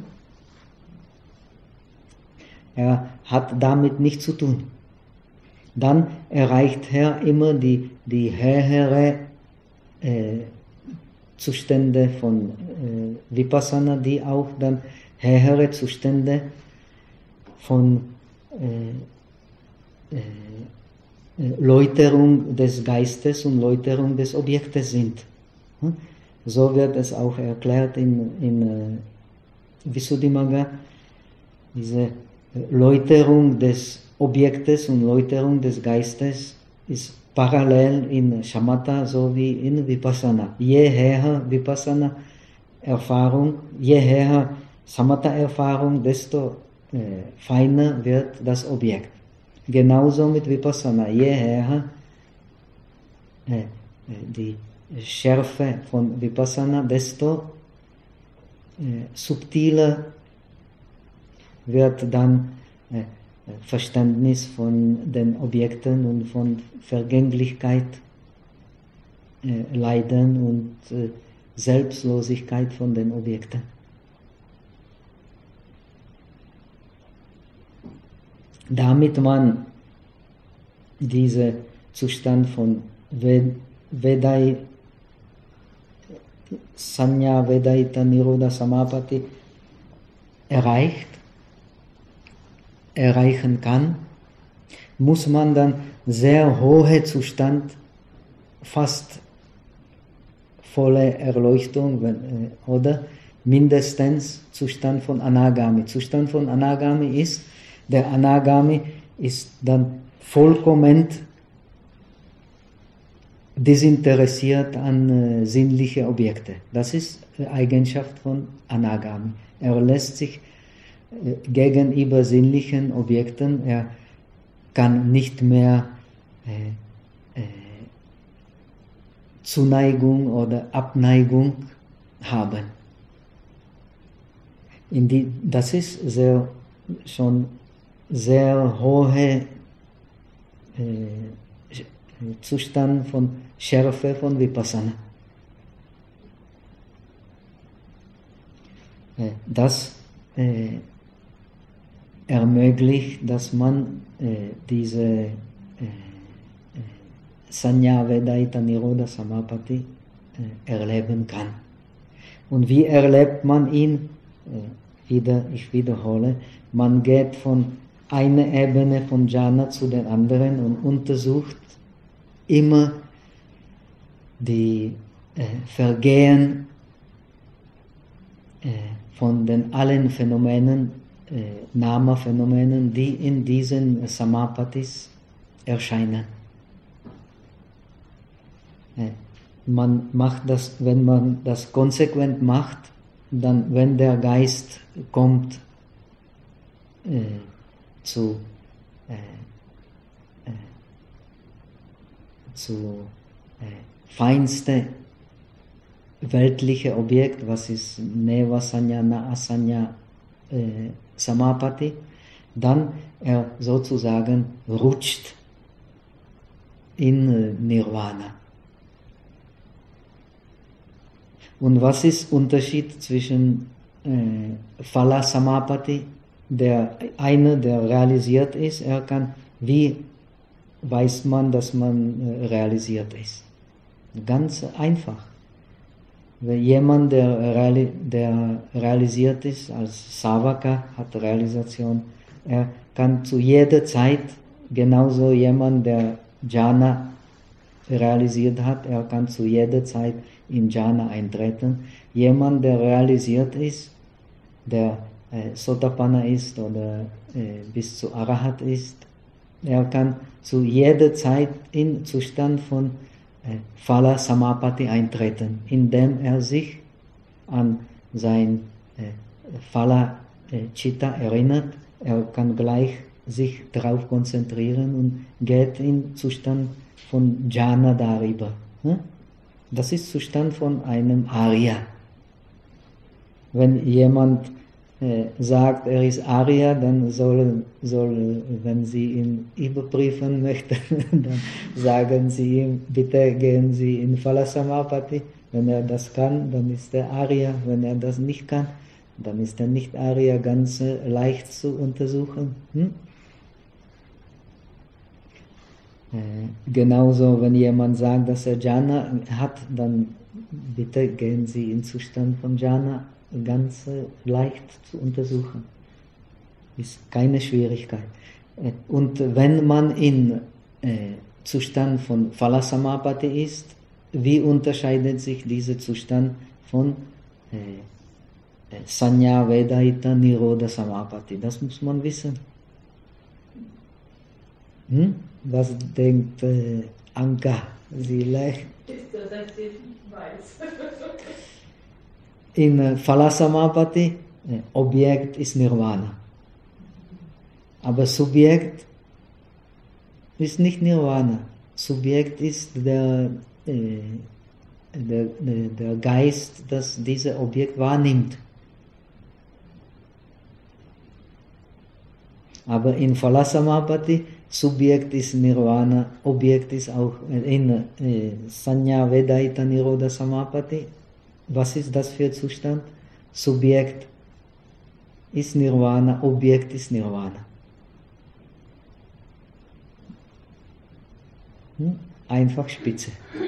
Er hat damit nichts zu tun. Dann erreicht er immer die, die höhere äh, Zustände von äh, Vipassana, die auch dann höhere Zustände von äh, äh, Läuterung des Geistes und Läuterung des Objektes sind. Hm? So wird es auch erklärt in, in äh, Visuddhimagga, diese Läuterung des Objektes und Läuterung des Geistes ist parallel in Shamatha sowie in Vipassana. Je höher Vipassana Erfahrung, je höher Samatha-Erfahrung, desto äh, feiner wird das Objekt. Genauso mit Vipassana, je höher äh, die Schärfe von Vipassana, desto äh, subtiler wird dann äh, Verständnis von den Objekten und von Vergänglichkeit, äh, Leiden und äh, Selbstlosigkeit von den Objekten. Damit man diesen Zustand von Vedai, Sanya Vedaita Nirodha Samapatti erreicht, erreichen kann, muss man dann sehr hohe Zustand, fast volle Erleuchtung oder mindestens Zustand von Anagami. Zustand von Anagami ist, der Anagami ist dann vollkommen desinteressiert an äh, sinnliche Objekte. Das ist äh, Eigenschaft von Anagami. Er lässt sich äh, gegenüber sinnlichen Objekten, er kann nicht mehr äh, äh, Zuneigung oder Abneigung haben. In die, das ist sehr, schon sehr hohe äh, Zustand von Schärfe von Vipassana. Das äh, ermöglicht, dass man äh, diese äh, Sanya Vedaita Nirodha Samapatti äh, erleben kann. Und wie erlebt man ihn? Äh, wieder, ich wiederhole, man geht von einer Ebene von Jhana zu der anderen und untersucht immer die äh, Vergehen äh, von den allen Phänomenen, äh, Nama-Phänomenen, die in diesen Samapattis erscheinen. Äh, man macht das, wenn man das konsequent macht, dann, wenn der Geist kommt äh, zu äh, äh, zu äh, feinste weltliche Objekt, was ist Neva Sanya, Na Asanya äh, Samapatti, dann er sozusagen rutscht in äh, Nirvana. Und was ist der Unterschied zwischen äh, Phala Samapatti, der eine, der realisiert ist, er kann, wie weiß man, dass man äh, realisiert ist? Ganz einfach. Wenn jemand, der, reali der realisiert ist, als Savaka hat Realisation, er kann zu jeder Zeit, genauso jemand, der Jhana realisiert hat, er kann zu jeder Zeit in Jhana eintreten. Jemand, der realisiert ist, der äh, Sotapanna ist oder äh, bis zu Arahat ist, er kann zu jeder Zeit in Zustand von äh, Phala Samapatti eintreten, indem er sich an sein äh, Phala äh, Chitta erinnert. Er kann gleich sich darauf konzentrieren und geht in Zustand von Jhana darüber. Ne? Das ist Zustand von einem Arya. Wenn jemand äh, sagt, er ist Arya, dann soll, soll, wenn Sie ihn überprüfen möchten, dann sagen Sie ihm, bitte gehen Sie in Phala Samapatti. Wenn er das kann, dann ist er Arya. Wenn er das nicht kann, dann ist er nicht Arya, ganz äh, leicht zu untersuchen. Hm? Äh, genauso, wenn jemand sagt, dass er Jhana hat, dann bitte gehen Sie in Zustand von Jhana, ganz äh, leicht zu untersuchen. Ist keine Schwierigkeit. Äh, und wenn man in äh, Zustand von Phala Samapatti ist, wie unterscheidet sich dieser Zustand von äh, Sanya Vedaita Nirodha Samapatti? Das muss man wissen. Hm? Was denkt äh, Anka? Sie leicht. Ist das, dass ich nicht weiß. in Phala-Samapatti, Objekt ist Nirvana. Aber Subjekt ist nicht Nirvana. Subjekt ist der, äh, der, der Geist, das dieses Objekt wahrnimmt. Aber in Phala-Samapatti, Subjekt ist Nirvana, Objekt ist auch in äh, Sanya Vedaita Nirodha Samapatti. Was ist das für Zustand? Subjekt ist Nirvana, Objekt ist Nirvana. Hm? Einfach Spitze.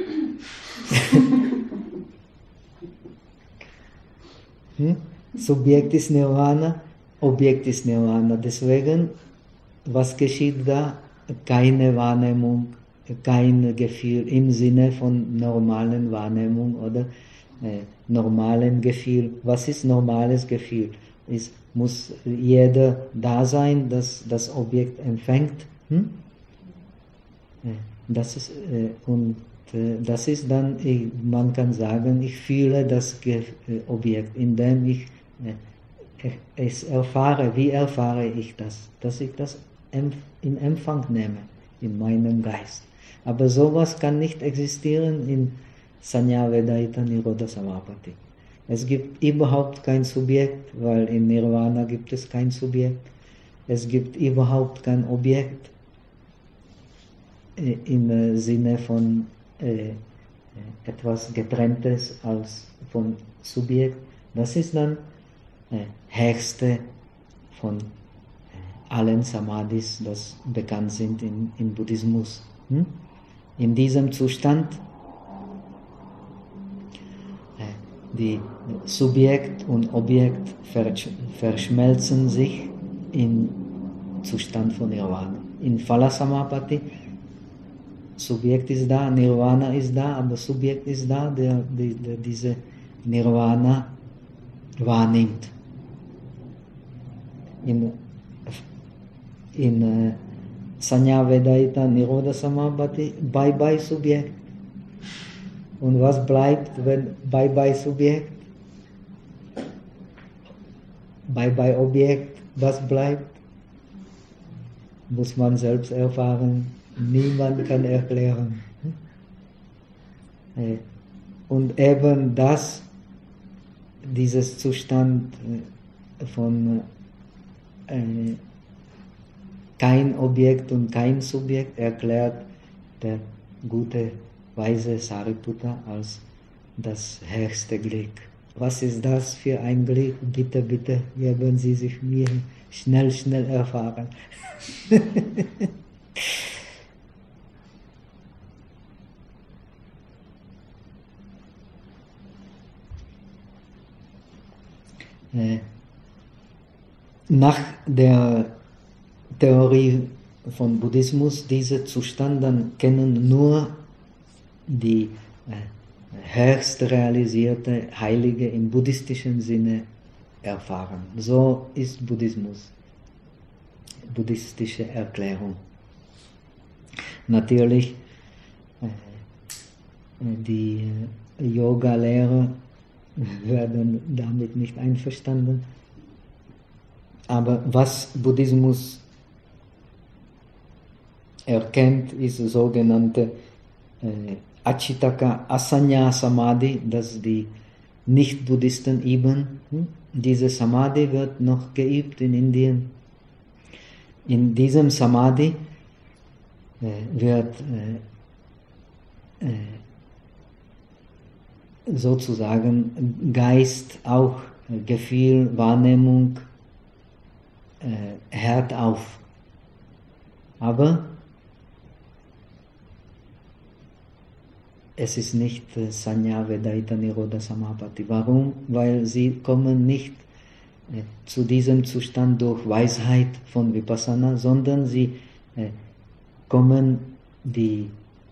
hm? Subjekt ist Nirvana, Objekt ist Nirvana. Deswegen, was geschieht da? Keine Wahrnehmung, kein Gefühl im Sinne von normalen Wahrnehmung oder äh, normalen Gefühl. Was ist normales Gefühl? Es muss jeder da sein, dass das Objekt empfängt. Hm? Das ist, äh, und äh, das ist dann, ich, man kann sagen, ich fühle das Ge äh, Objekt, indem ich äh, es erfahre. Wie erfahre ich das? Dass ich das in Empfang nehme, in meinem Geist. Aber sowas kann nicht existieren in Sanya Vedaita Nirodha Samapatti. Es gibt überhaupt kein Subjekt, weil in Nirvana gibt es kein Subjekt. Es gibt überhaupt kein Objekt äh, im Sinne von äh, etwas Getrenntes als von Subjekt. Das ist dann äh, höchste von allen Samadhis, das bekannt sind in, im Buddhismus. Hm? In diesem Zustand, äh, die Subjekt und Objekt versch verschmelzen sich im Zustand von Nirvana. In Phala-Samapatti, Subjekt ist da, Nirvana ist da, aber Subjekt ist da, der, der, der diese Nirvana wahrnimmt. In In uh, Sanya Vedaita Nirodha Samapatti, Bye-bye Subjekt. Und was bleibt, wenn Bye-bye Subjekt? Bye-bye Objekt, was bleibt? Muss man selbst erfahren. Niemand kann erklären. Und eben das, dieses Zustand von äh, kein Objekt und kein Subjekt erklärt der gute, weise Sariputta als das höchste Glück. Was ist das für ein Glück? Bitte, bitte, geben Sie sich mir schnell, schnell erfahren. Nach der Theorie von Buddhismus, diese Zustände kennen nur die äh, höchst realisierte Heilige im buddhistischen Sinne erfahren. So ist Buddhismus, buddhistische Erklärung. Natürlich, äh, die Yoga-Lehrer werden damit nicht einverstanden, aber was Buddhismus erkennt, ist sogenannte äh, Achitaka Asanya Samadhi, das die Nicht-Buddhisten üben. Hm? Diese Samadhi wird noch geübt in Indien. In diesem Samadhi äh, wird äh, äh, sozusagen Geist, auch äh, Gefühl, Wahrnehmung äh, hört auf. Aber es ist nicht äh, Sanya Vedaita Nirodha Samapatti. Warum? Weil sie kommen nicht äh, zu diesem Zustand durch Weisheit von Vipassana, sondern sie äh, kommen die,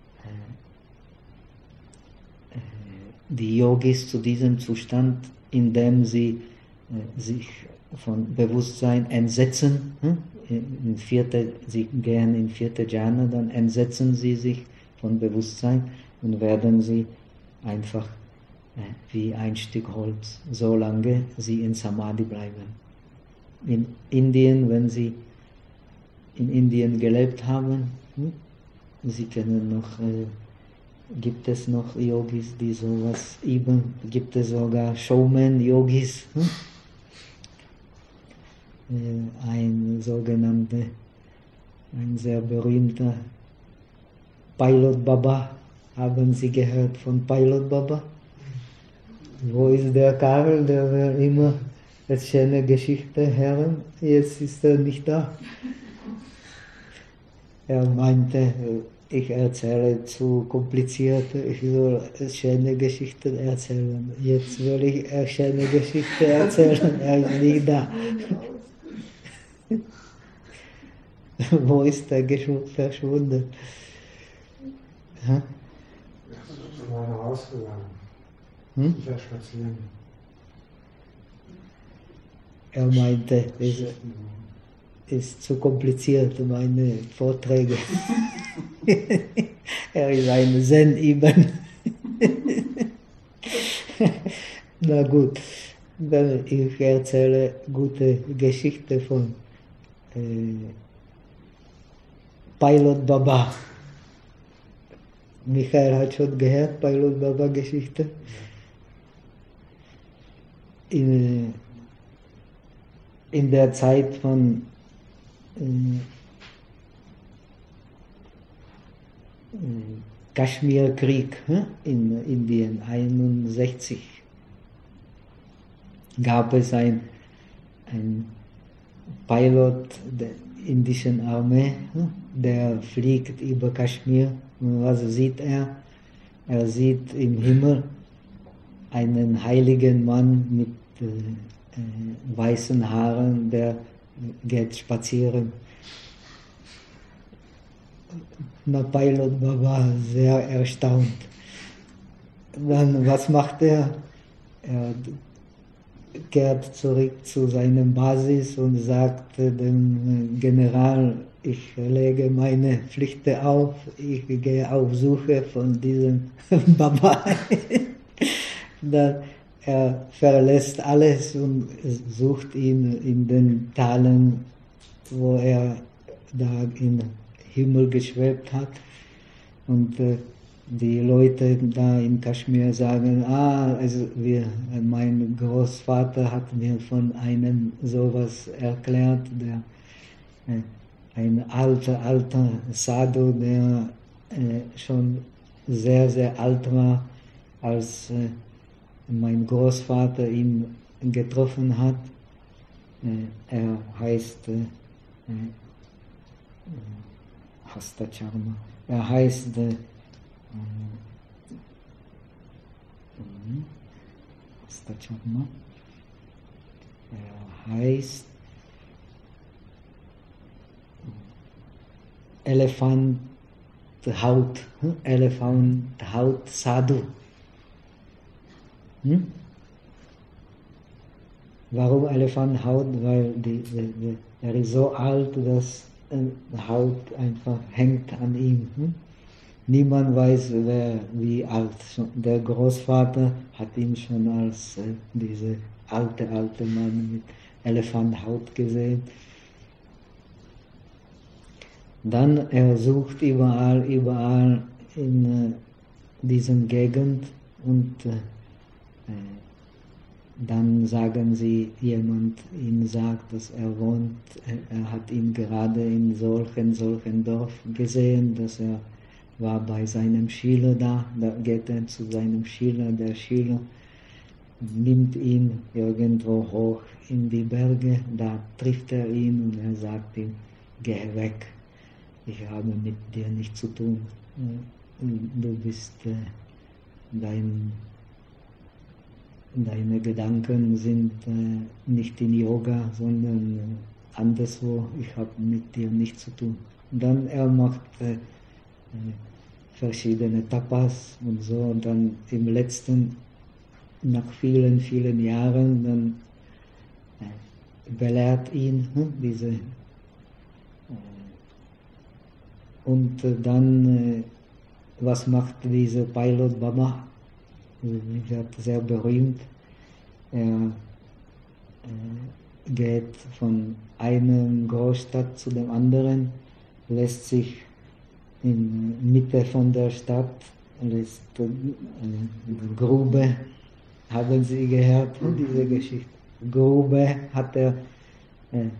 äh, die Yogis zu diesem Zustand, indem sie äh, sich von Bewusstsein entsetzen. Hm? In vierte, sie gehen in vierte Jhana, dann entsetzen sie sich von Bewusstsein und werden sie einfach wie ein Stück Holz, solange sie in Samadhi bleiben. In Indien, wenn sie in Indien gelebt haben, sie kennen noch, äh, gibt es noch Yogis, die sowas üben, gibt es sogar Showman-Yogis, hm? äh, ein sogenannter, ein sehr berühmter Pilot Baba. Haben Sie gehört von Pilot Baba? Wo ist der Karl, der will immer eine schöne Geschichte hören? Jetzt ist er nicht da. Er meinte, ich erzähle zu kompliziert, ich soll schöne Geschichten erzählen. Jetzt will ich eine schöne Geschichte erzählen, er ist nicht da. Wo ist er verschwunden? Hm? Ich bin mal rausgegangen. Hm? Ich war spazieren. Er meinte, es ist zu kompliziert, meine Vorträge. Er ist ein Zen-Eben. Na gut, dann ich erzähle gute Geschichte von äh, Pilot Baba. Michael hat schon gehört, Pilot Baba Geschichte. In, in der Zeit von äh, Kaschmirkrieg äh, in Indien einundsechzig gab es ein, ein Pilot der indischen Armee, der fliegt über Kaschmir. Und was sieht er? Er sieht im Himmel einen heiligen Mann mit äh, äh, weißen Haaren, der geht spazieren. Na, Pilot Baba sehr erstaunt. Dann, was macht er? Er kehrt zurück zu seiner Basis und sagt dem General, ich lege meine Pflichten auf, ich gehe auf Suche von diesem Baba. Dann er verlässt alles und sucht ihn in den Talen, wo er da im Himmel geschwebt hat. Und äh, die Leute da in Kaschmir sagen, ah, also wir, mein Großvater hat mir von einem sowas erklärt, der äh, ein alter, alter Sadhu, der äh, schon sehr, sehr alt war, als äh, mein Großvater ihn getroffen hat. Äh, er heißt äh, äh, Hasta Charma. Er heißt äh, Hasta Charma. Er heißt Elefanthaut, hm? Elefanthaut Sadhu. Hm? Warum Elefanthaut? Weil die, die, die, er ist so alt, dass die Haut einfach hängt an ihm. Hm? Niemand weiß, wer wie alt. Der Großvater hat ihn schon als äh, diese alte, alte Mann mit Elefanthaut gesehen. Dann er sucht überall, überall in äh, diesem Gegend und äh, dann sagen sie, jemand ihm sagt, dass er wohnt, er hat ihn gerade in solchen, solchen Dorf gesehen, dass er war bei seinem Schüler da, da geht er zu seinem Schüler, der Schüler nimmt ihn irgendwo hoch in die Berge, da trifft er ihn und er sagt ihm, geh weg, ich habe mit dir nichts zu tun, du bist äh, dein Deine Gedanken sind äh, nicht in Yoga, sondern äh, anderswo. Ich habe mit dir nichts zu tun. Und dann er macht äh, äh, verschiedene Tapas und so. Und dann im letzten, nach vielen, vielen Jahren, dann äh, belehrt ihn hm, diese. Äh, und äh, dann, äh, was macht dieser Pilot Baba? wird sehr berühmt. Er äh, geht von einer Großstadt zu dem anderen, lässt sich in der Mitte von der Stadt, lässt äh, eine Grube, haben Sie gehört, diese Geschichte? Grube hat er äh, äh,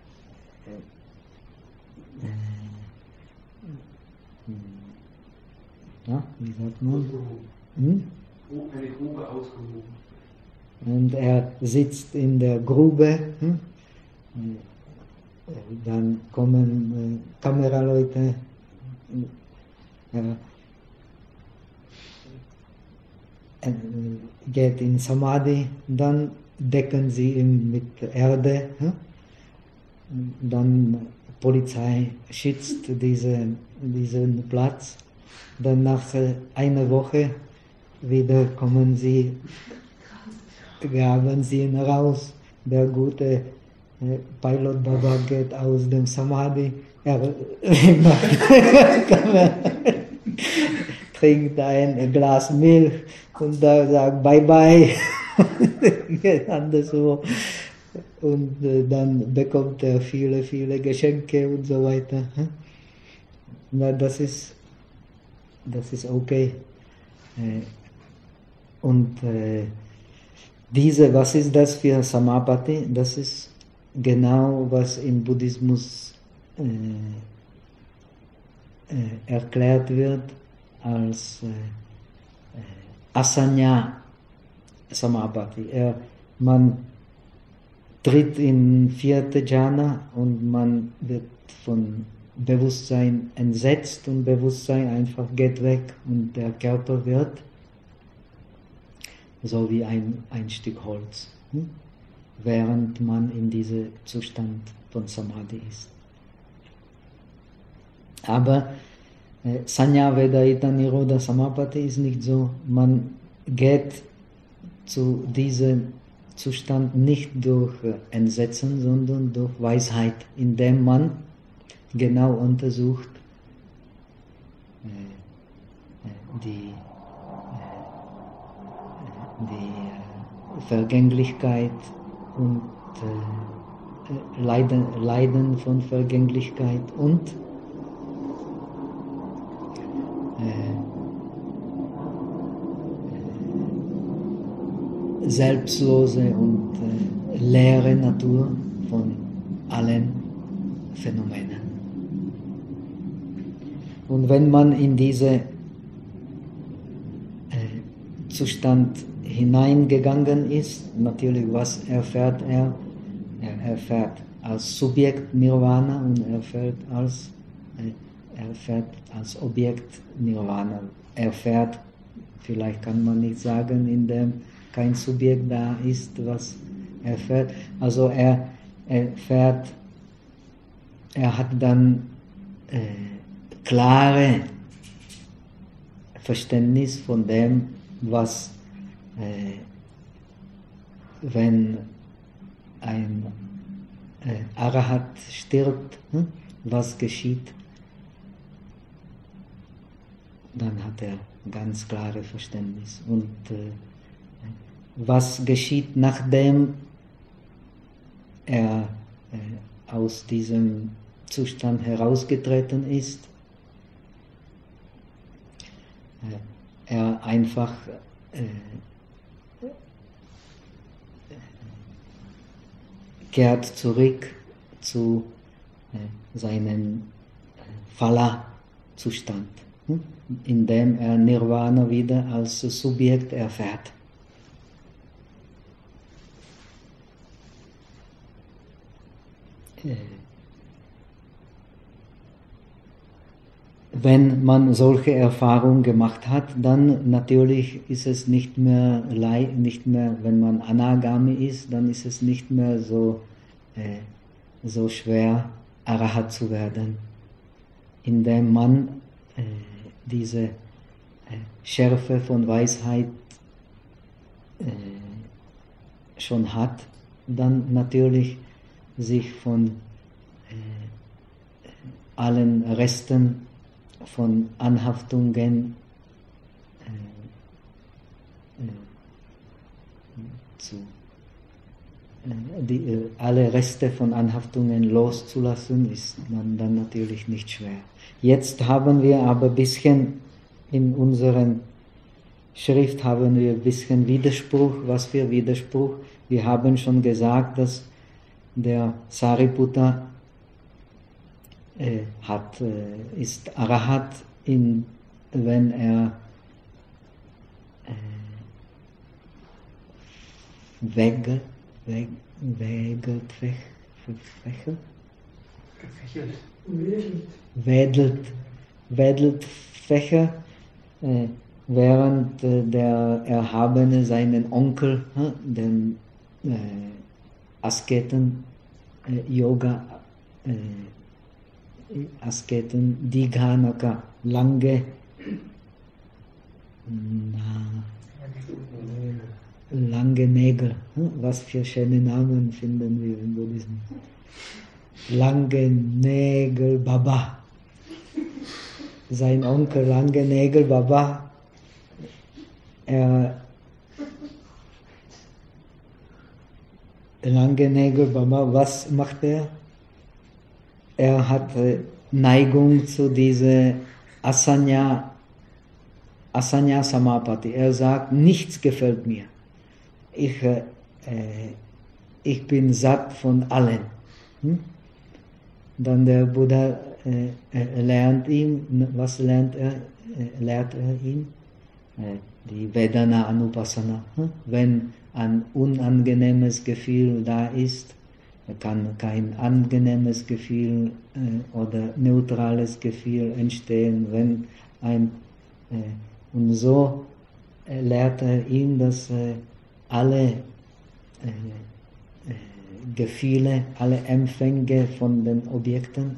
ja, wie sagt man? Hm? Eine Grube ausgehoben. Und er sitzt in der Grube, hm? Dann kommen äh, Kameraleute, er, er geht in Samadhi, dann decken sie ihn mit Erde, hm? Dann Polizei schützt diese, diesen Platz, dann nach einer Woche wieder kommen sie, graben sie ihn raus. Der gute äh, Pilot Baba geht aus dem Samadhi, er trinkt ein Glas Milch und da sagt Bye Bye, geht anderswo. Und äh, dann bekommt er viele, viele Geschenke und so weiter. Na, das ist, das ist okay. Äh, und äh, diese, was ist das für Samapati? Das ist genau, was im Buddhismus äh, äh, erklärt wird als äh, äh, Asanya Samapati. Er, man tritt in vierte Jhana und man wird von Bewusstsein entsetzt und Bewusstsein einfach geht weg und der Körper wird so wie ein, ein Stück Holz, hm? während man in diesem Zustand von Samadhi ist. Aber äh, Sanya Vedaita Nirodha Samapati ist nicht so, man geht zu diesem Zustand nicht durch Entsetzen, sondern durch Weisheit, indem man genau untersucht äh, die, äh, die Vergänglichkeit und äh, Leiden, Leiden von Vergänglichkeit und äh, selbstlose und äh, leere Natur von allen Phänomenen. Und wenn man in diesen äh, Zustand hineingegangen ist, natürlich, was erfährt er? Er erfährt als Subjekt Nirvana und er erfährt als, äh, erfährt als Objekt Nirvana. Er erfährt, vielleicht kann man nicht sagen, in dem kein Subjekt da ist, was er erfährt. Also er erfährt, er hat dann äh, klare Verständnis von dem, was, äh, wenn ein äh, Arahat stirbt, hm, was geschieht, dann hat er ganz klare Verständnis. Und äh, was geschieht, nachdem er äh, aus diesem Zustand herausgetreten ist? Äh, er einfach äh, kehrt zurück zu äh, seinem äh, Phala-Zustand, hm? in dem er Nirvana wieder als Subjekt erfährt. Wenn man solche Erfahrungen gemacht hat, dann natürlich ist es nicht mehr, nicht mehr, wenn man Anagami ist, dann ist es nicht mehr so, äh, so schwer, Arahat zu werden, indem man äh, diese äh, Schärfe von Weisheit äh, schon hat, dann natürlich sich von äh, allen Resten von Anhaftungen zu, die, alle Reste von Anhaftungen loszulassen, ist man dann natürlich nicht schwer. Jetzt haben wir aber ein bisschen in unseren Schrift haben wir ein bisschen Widerspruch. Was für Widerspruch? Wir haben schon gesagt, dass der Sariputta äh, hat, äh, ist Arahat, in, wenn er äh, wegelt, weg, wegelt, fächelt, wedelt, wedelt Fächer, äh, während äh, der Erhabene seinen Onkel, äh, den äh, Asketen, äh, Yoga, äh, Asketen, Dighanaka, lange, na, lange Nägel. Äh, was für schöne Namen finden wir im Buddhismus. Lange Nägel Baba. Sein Onkel Lange Nägel Baba, er Lange Nägel Baba, was macht er? Er hat Neigung zu dieser Asanya, Asanya Samapati. Er sagt, nichts gefällt mir. Ich, äh, ich bin satt von allen. Hm? Dann der Buddha äh, lernt ihn, was lernt er? Äh, lehrt er ihn? Äh, die Vedana Anupassana. Hm? Wenn ein unangenehmes Gefühl da ist, kann kein angenehmes Gefühl äh, oder neutrales Gefühl entstehen. Wenn ein, äh, und so äh, lehrt er ihn, dass äh, alle äh, Gefühle, alle Empfänge von den Objekten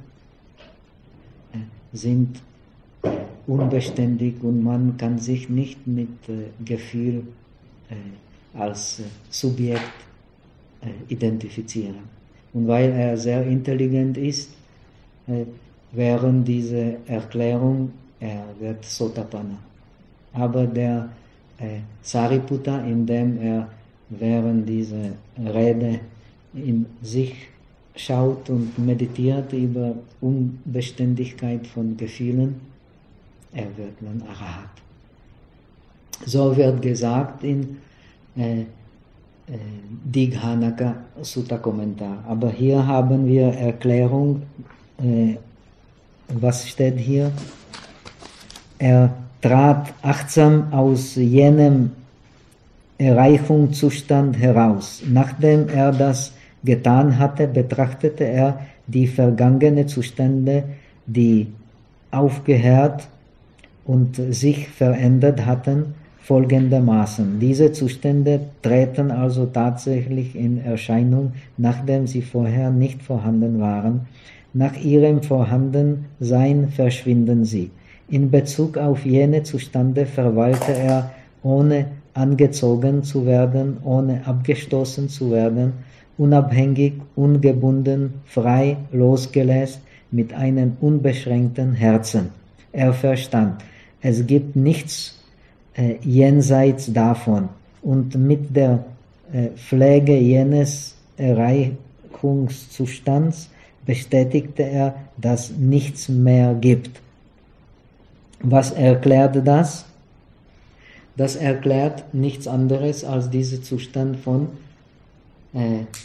äh, sind unbeständig und man kann sich nicht mit äh, Gefühl äh, als äh, Subjekt äh, identifizieren. Und weil er sehr intelligent ist, äh, während dieser Erklärung, er wird Sotapanna. Aber der äh, Sariputta, indem er während dieser Rede in sich schaut und meditiert über Unbeständigkeit von Gefühlen, er wird dann Arahat. So wird gesagt in äh, äh, Dighanaka Sutta Kommentar. Aber hier haben wir Erklärung, äh, was steht hier? Er trat achtsam aus jenem Erreichungszustand heraus. Nachdem er das getan hatte, betrachtete er die vergangenen Zustände, die aufgehört und sich verändert hatten, folgendermaßen. Diese Zustände treten also tatsächlich in Erscheinung, nachdem sie vorher nicht vorhanden waren. Nach ihrem Vorhandensein verschwinden sie. In Bezug auf jene Zustände verweilte er, ohne angezogen zu werden, ohne abgestoßen zu werden, unabhängig, ungebunden, frei, losgelöst, mit einem unbeschränkten Herzen. Er verstand, es gibt nichts äh, jenseits davon, und mit der äh, Pflege jenes Erreichungszustands bestätigte er, dass nichts mehr gibt. Was erklärt das? Das erklärt nichts anderes als diesen Zustand von äh, äh,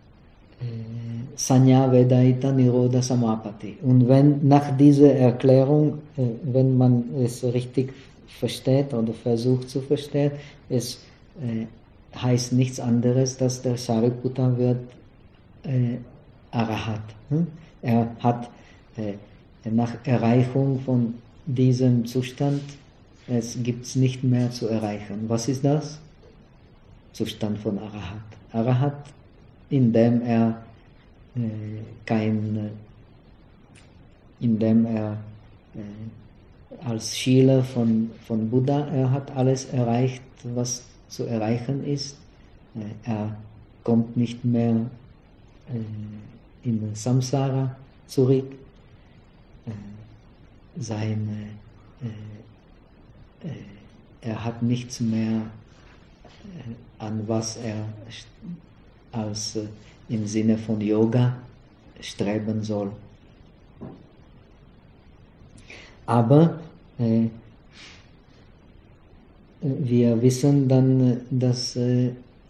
Sanya Vedaita Nirodha Samapati. Und wenn nach dieser Erklärung, äh, wenn man es richtig versteht oder versucht zu verstehen, es äh, heißt nichts anderes, dass der Sariputta wird äh, Arahat. Hm? Er hat äh, nach Erreichung von diesem Zustand, es gibt nicht mehr zu erreichen. Was ist das? Zustand von Arahat. Arahat, indem er äh, kein, indem er äh, als Schüler von, von Buddha, er hat alles erreicht, was zu erreichen ist. Äh, er kommt nicht mehr äh, in Samsara zurück. Äh, seine äh, Er hat nichts mehr an was er als äh, im Sinne von Yoga streben soll. Aber äh, wir wissen dann, dass äh,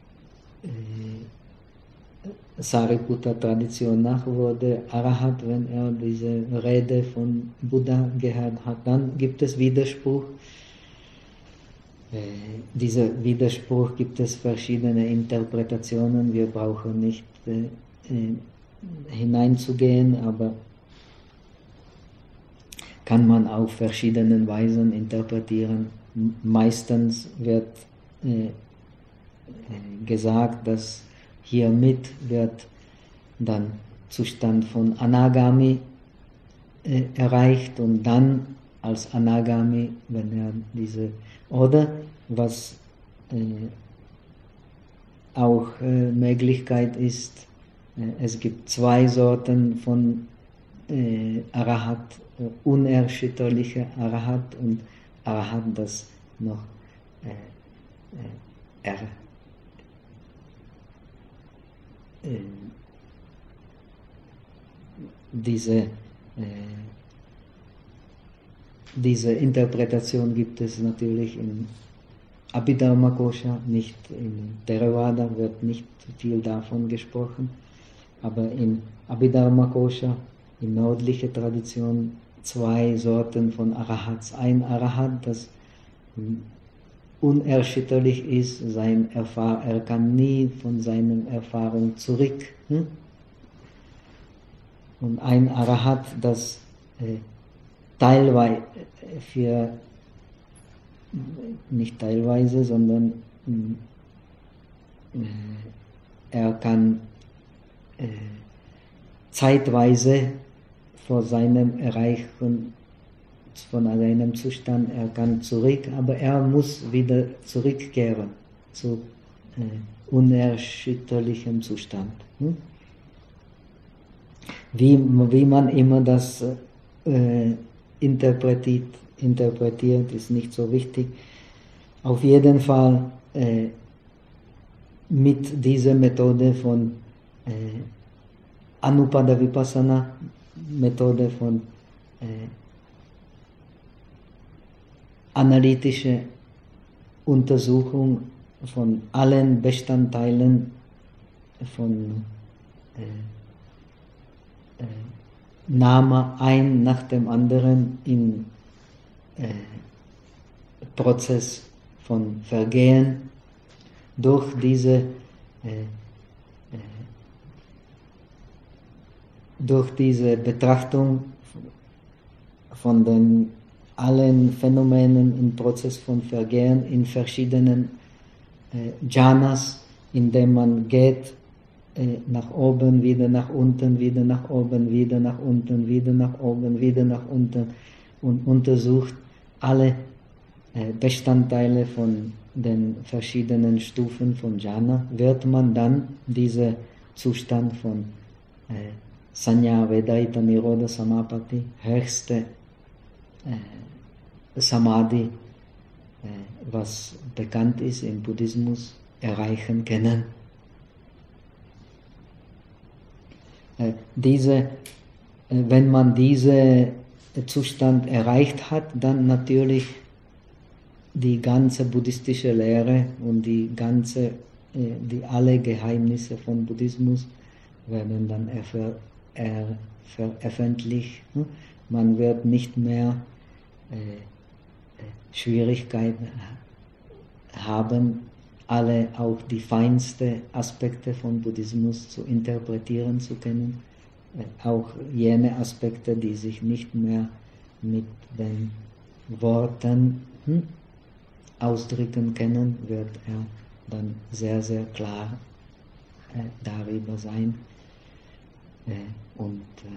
Sariputta-Tradition nach wurde Arahat, wenn er diese Rede von Buddha gehört hat. Dann gibt es Widerspruch. Äh, dieser Widerspruch gibt es verschiedene Interpretationen. Wir brauchen nicht äh, äh, hineinzugehen, aber kann man auf verschiedenen Weisen interpretieren. Meistens wird äh, gesagt, dass hiermit wird dann Zustand von Anagami äh, erreicht und dann als Anagami, wenn er diese, oder was äh, auch äh, Möglichkeit ist, äh, es gibt zwei Sorten von äh, Arahat, äh, unerschütterliche Arahat und Arahat, das noch äh, äh, er, äh, diese, äh, diese Interpretation gibt es natürlich in Abhidharma-Kosha, nicht in Theravada wird nicht viel davon gesprochen, aber in Abhidharma-Kosha, in nördlicher Tradition, zwei Sorten von Arahats. Ein Arahat, das unerschütterlich ist, sein Erfahr er kann nie von seinen Erfahrungen zurück. Hm? Und ein Arahat, das äh, teilweise für, nicht teilweise, sondern äh, er kann äh, zeitweise vor seinem Erreichen von seinem Zustand, er kann zurück, aber er muss wieder zurückkehren zu äh, unerschütterlichem Zustand. Hm? Wie, wie man immer das äh, interpretiert, interpretiert, ist nicht so wichtig. Auf jeden Fall äh, mit dieser Methode von äh, Anupada Vipassana, Methode von äh, analytischer Untersuchung von allen Bestandteilen von äh, äh, Nama ein nach dem anderen im äh, Prozess von Vergehen durch diese äh, äh, durch diese Betrachtung von den allen Phänomenen im Prozess von Vergehen in verschiedenen äh, Jhanas, indem man geht äh, nach oben, wieder nach unten, wieder nach oben, wieder nach unten, wieder nach oben, wieder nach unten und untersucht alle äh, Bestandteile von den verschiedenen Stufen von Jhana, wird man dann diesen Zustand von äh, Sanya Vedaita Nirodha Samapatti, höchste äh, Samadhi, äh, was bekannt ist im Buddhismus, erreichen können. Äh, diese, äh, wenn man diesen Zustand erreicht hat, dann natürlich die ganze buddhistische Lehre und die ganze, äh, die alle Geheimnisse von Buddhismus werden dann erfährt. Er veröffentlicht. Man wird nicht mehr äh, Schwierigkeiten haben, alle auch die feinsten Aspekte von Buddhismus zu interpretieren zu können. Äh, auch jene Aspekte, die sich nicht mehr mit den Worten hm, ausdrücken können, wird er dann sehr, sehr klar äh, darüber sein. Und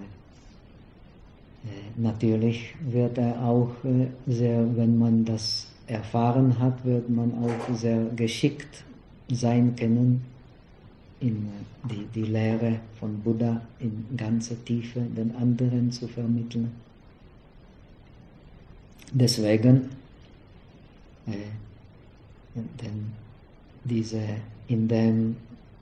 äh, natürlich wird er auch äh, sehr, wenn man das erfahren hat, wird man auch sehr geschickt sein können, in äh, die, die Lehre von Buddha in ganzer Tiefe den anderen zu vermitteln. Deswegen, äh, denn diese, in dem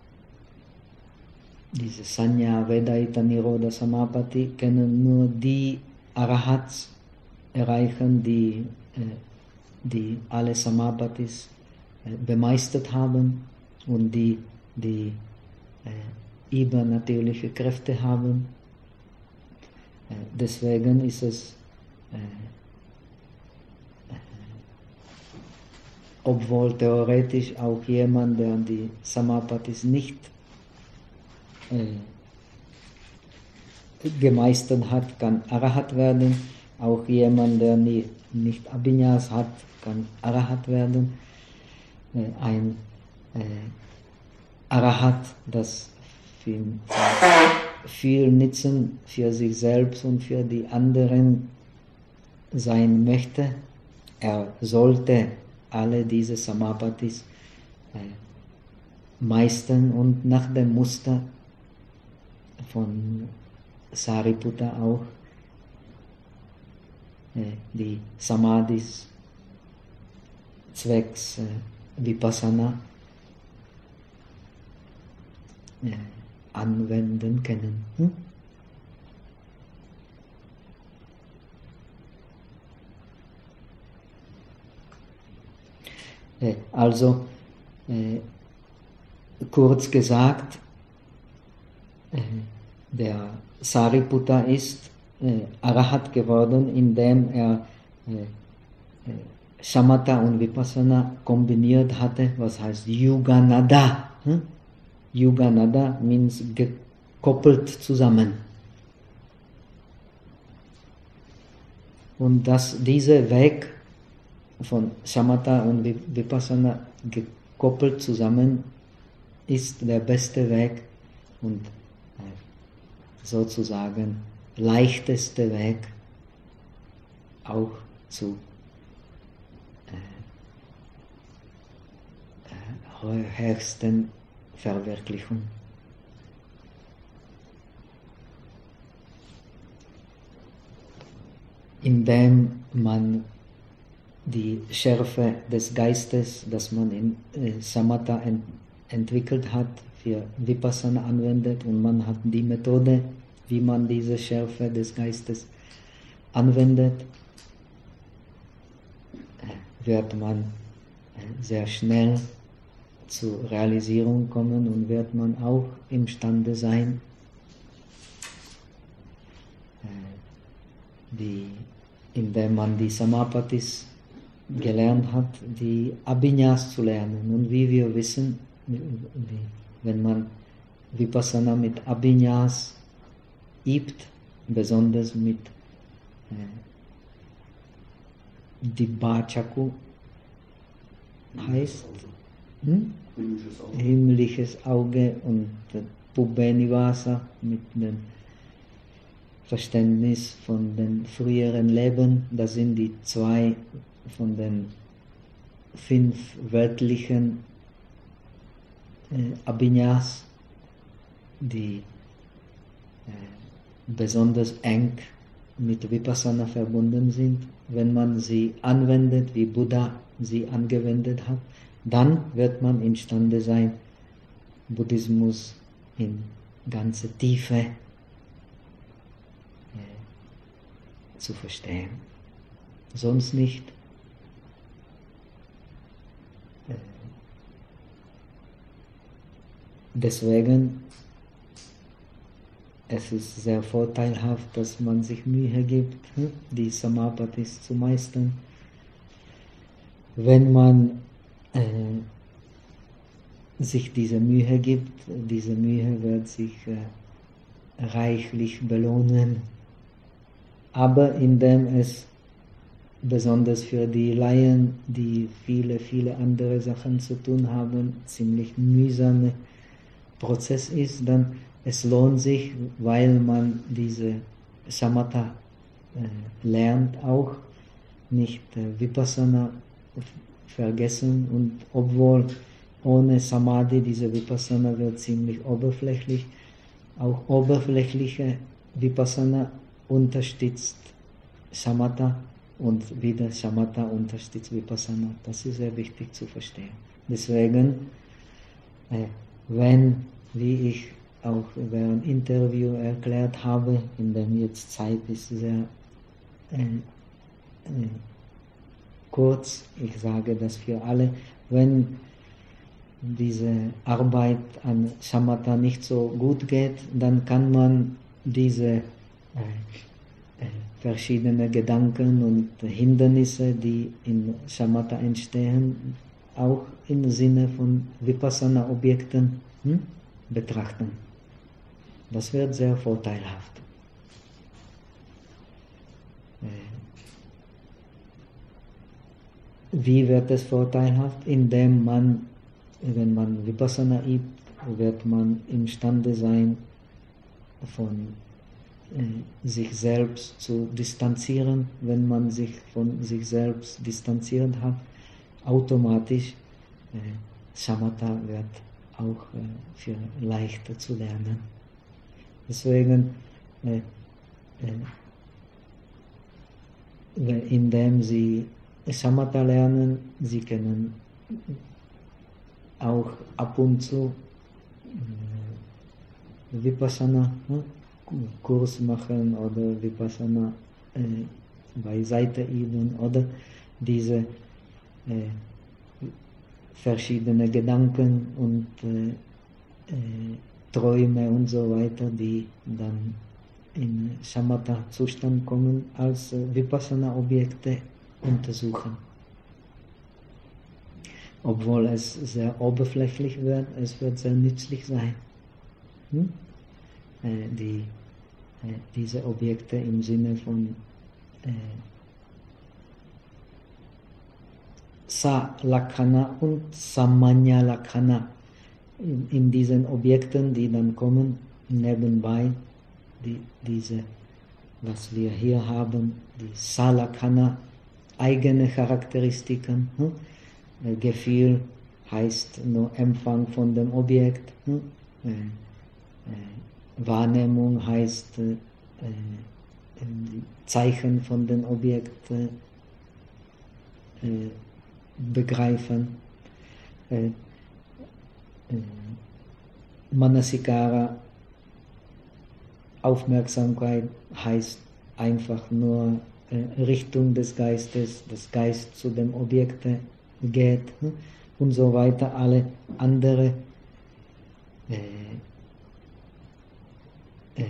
diese Sanya, Vedaita, Nirodha, Samapati können nur die Arahats erreichen, die, die alle Samapatis bemeistert haben und die, die äh, übernatürliche Kräfte haben. Äh, deswegen ist es, äh, äh, obwohl theoretisch auch jemand, der die Samapatis nicht äh, gemeistert hat, kann Arahat werden. Auch jemand, der nie, nicht Abhinyas hat, kann Arahat werden. Äh, ein äh, Arahat, das viel, viel Nutzen für sich selbst und für die anderen sein möchte. Er sollte alle diese Samapatis äh, meistern und nach dem Muster von Sariputta auch äh, die Samadhis zwecks äh, Vipassana äh, anwenden können. Hm? Äh, also, äh, kurz gesagt, äh, der Sariputta ist äh, Arahat geworden, indem er äh, äh, Shamatha und Vipassana kombiniert hatte, was heißt Yuganada. Hm? Yuganada means gekoppelt zusammen. Und dass dieser Weg von Shamatha und Vipassana gekoppelt zusammen ist der beste Weg und sozusagen leichteste Weg auch zu äh, höchsten Verwirklichung. Indem man die Schärfe des Geistes, das man in äh, Samatha ent entwickelt hat, für Vipassana anwendet und man hat die Methode, wie man diese Schärfe des Geistes anwendet, wird man sehr schnell zur Realisierung kommen und wird man auch imstande sein, die, indem man die Samapatis gelernt hat, die Abhinyas zu lernen. Und wie wir wissen, wenn man Vipassana mit Abhinyas übt, besonders mit äh, Dibbachaku heißt, hm? Himmlisches Auge. Himmlisches Auge und Pubbé-Nivasa mit dem Verständnis von den früheren Leben. Das sind die zwei von den fünf weltlichen äh, Abhinyas, die äh, besonders eng mit Vipassana verbunden sind. Wenn man sie anwendet, wie Buddha sie angewendet hat, dann wird man imstande sein, Buddhismus in ganze Tiefe äh, zu verstehen. Sonst nicht. Äh, deswegen es ist sehr vorteilhaft, dass man sich Mühe gibt, die Samapatis zu meistern. Wenn man äh, sich diese Mühe gibt, diese Mühe wird sich äh, reichlich belohnen, aber indem es besonders für die Laien, die viele, viele andere Sachen zu tun haben, ziemlich mühsamer Prozess ist, dann es lohnt sich, weil man diese Samatha äh, lernt, auch nicht äh, Vipassana vergessen, und obwohl ohne Samadhi diese Vipassana wird ziemlich oberflächlich, auch oberflächliche Vipassana unterstützt Samatha und wieder Samatha unterstützt Vipassana. Das ist sehr wichtig zu verstehen. Deswegen, äh, wenn, wie ich auch während Interview erklärt habe, in dem jetzt Zeit ist sehr äh, äh, kurz, ich sage das für alle, wenn diese Arbeit an Shamatha nicht so gut geht, dann kann man diese äh, äh, verschiedenen Gedanken und Hindernisse, die in Shamatha entstehen, auch im Sinne von Vipassana-Objekten hm, betrachten. Das wird sehr vorteilhaft. Wie wird es vorteilhaft? Indem man, wenn man Vipassana übt, wird man imstande sein, von äh, sich selbst zu distanzieren. Wenn man sich von sich selbst distanziert hat, automatisch äh, Shamatha wird auch äh, für leichter zu lernen. Deswegen, äh, äh, indem Sie Shamatha lernen, Sie können auch ab und zu äh, Vipassana ne, Kurs machen oder Vipassana äh, beiseite üben oder diese äh, verschiedene Gedanken und äh, äh, Träume und so weiter, die dann in Shamatha-Zustand kommen, als äh, Vipassana-Objekte untersuchen. Obwohl es sehr oberflächlich wird, es wird sehr nützlich sein. Hm? Äh, die, äh, diese Objekte im Sinne von äh, Sa-Lakkhana und Samanya-Lakkhana. In, in diesen Objekten, die dann kommen, nebenbei, die, diese, was wir hier haben, die Sa-Lakkhana, eigene Charakteristiken. Hm? Äh, Gefühl heißt nur Empfang von dem Objekt. Hm? Äh, äh, Wahrnehmung heißt äh, äh, Zeichen von dem Objekt äh, äh, begreifen. Äh, äh, Manasikara, Aufmerksamkeit heißt einfach nur äh, Richtung des Geistes, das Geist zu dem Objekt geht hm? und so weiter. Alle andere äh, äh,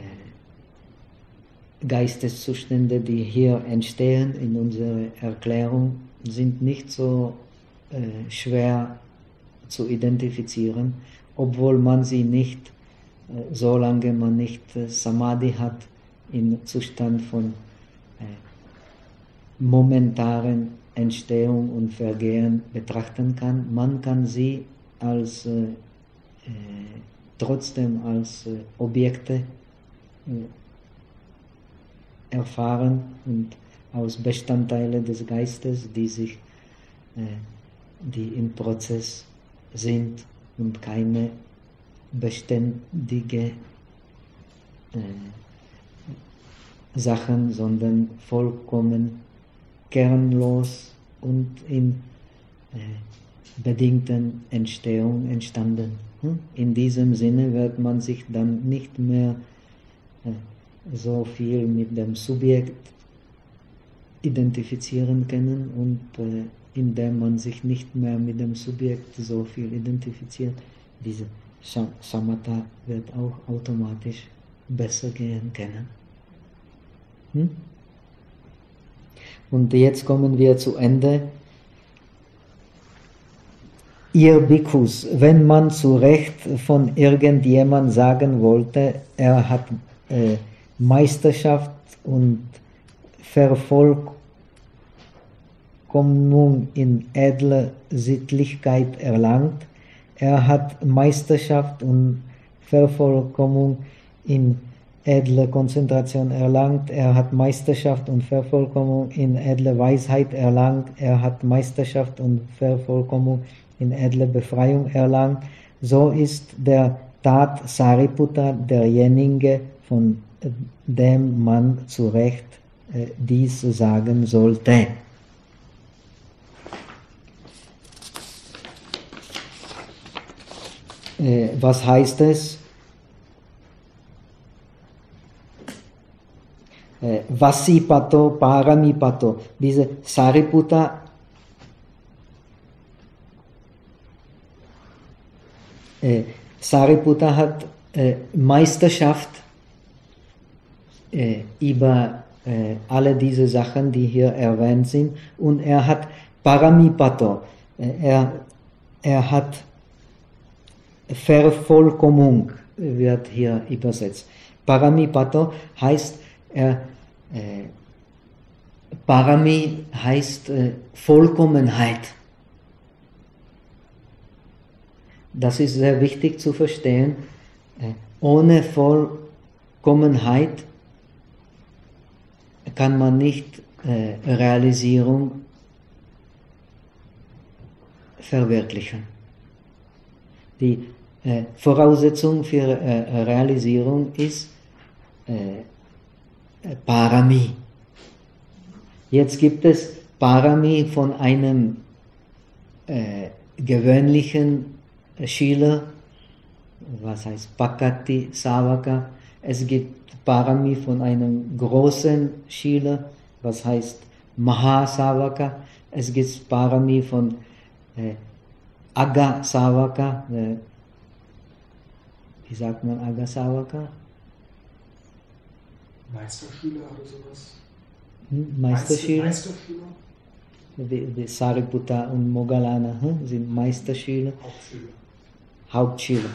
Geisteszustände, die hier entstehen in unserer Erklärung, sind nicht so äh, schwer zu identifizieren, obwohl man sie nicht, äh, solange man nicht äh, Samadhi hat, im Zustand von äh, momentaren Entstehung und Vergehen betrachten kann. Man kann sie als äh, äh, trotzdem als äh, Objekte äh, erfahren und aus Bestandteilen des Geistes, die sich, äh, die im Prozess sind und keine beständige äh, Sachen, sondern vollkommen kernlos und in äh, bedingten Entstehung entstanden. Hm? In diesem Sinne wird man sich dann nicht mehr äh, so viel mit dem Subjekt identifizieren können und äh, indem man sich nicht mehr mit dem Subjekt so viel identifiziert, diese Shamatha wird auch automatisch besser gehen können. Hm? Und jetzt kommen wir zu Ende. Ihr Bhikkhus, wenn man zu Recht von irgendjemand sagen wollte, er hat äh, Meisterschaft und Vervollkommnung in edler Sittlichkeit erlangt, er hat Meisterschaft und Vervollkommnung in edle Konzentration erlangt, er hat Meisterschaft und Vervollkommnung in edle Weisheit erlangt, er hat Meisterschaft und Vervollkommnung in edle Befreiung erlangt, so ist der Tat Sariputta derjenige, von dem man zu Recht äh, dies sagen sollte. Äh, was heißt es? Äh, Vasipato, Paramipato. Diese Sariputta äh, Sariputta hat äh, Meisterschaft äh, über äh, alle diese Sachen, die hier erwähnt sind, und er hat Paramipato, äh, er, er hat Vervollkommnung, wird hier übersetzt. Paramipato heißt, er, äh, Parami heißt äh, Vollkommenheit. Das ist sehr wichtig zu verstehen. Äh, ohne Vollkommenheit kann man nicht äh, Realisierung verwirklichen. Die äh, Voraussetzung für äh, Realisierung ist äh, Parami. Jetzt gibt es Parami von einem äh, gewöhnlichen Schüler, was heißt Pakati Savaka. Es gibt Parami von einem großen Schüler, was heißt Mahasavaka. Es gibt Parami von äh, Aga Savaka. Äh, wie sagt man Aga Savaka? Meisterschüler oder sowas? Hm? Meisterschüler? Meisterschüler? Wie, wie Sariputta und Moggallana hm? sind Meisterschüler. Hauptschüler. Hauptschüler.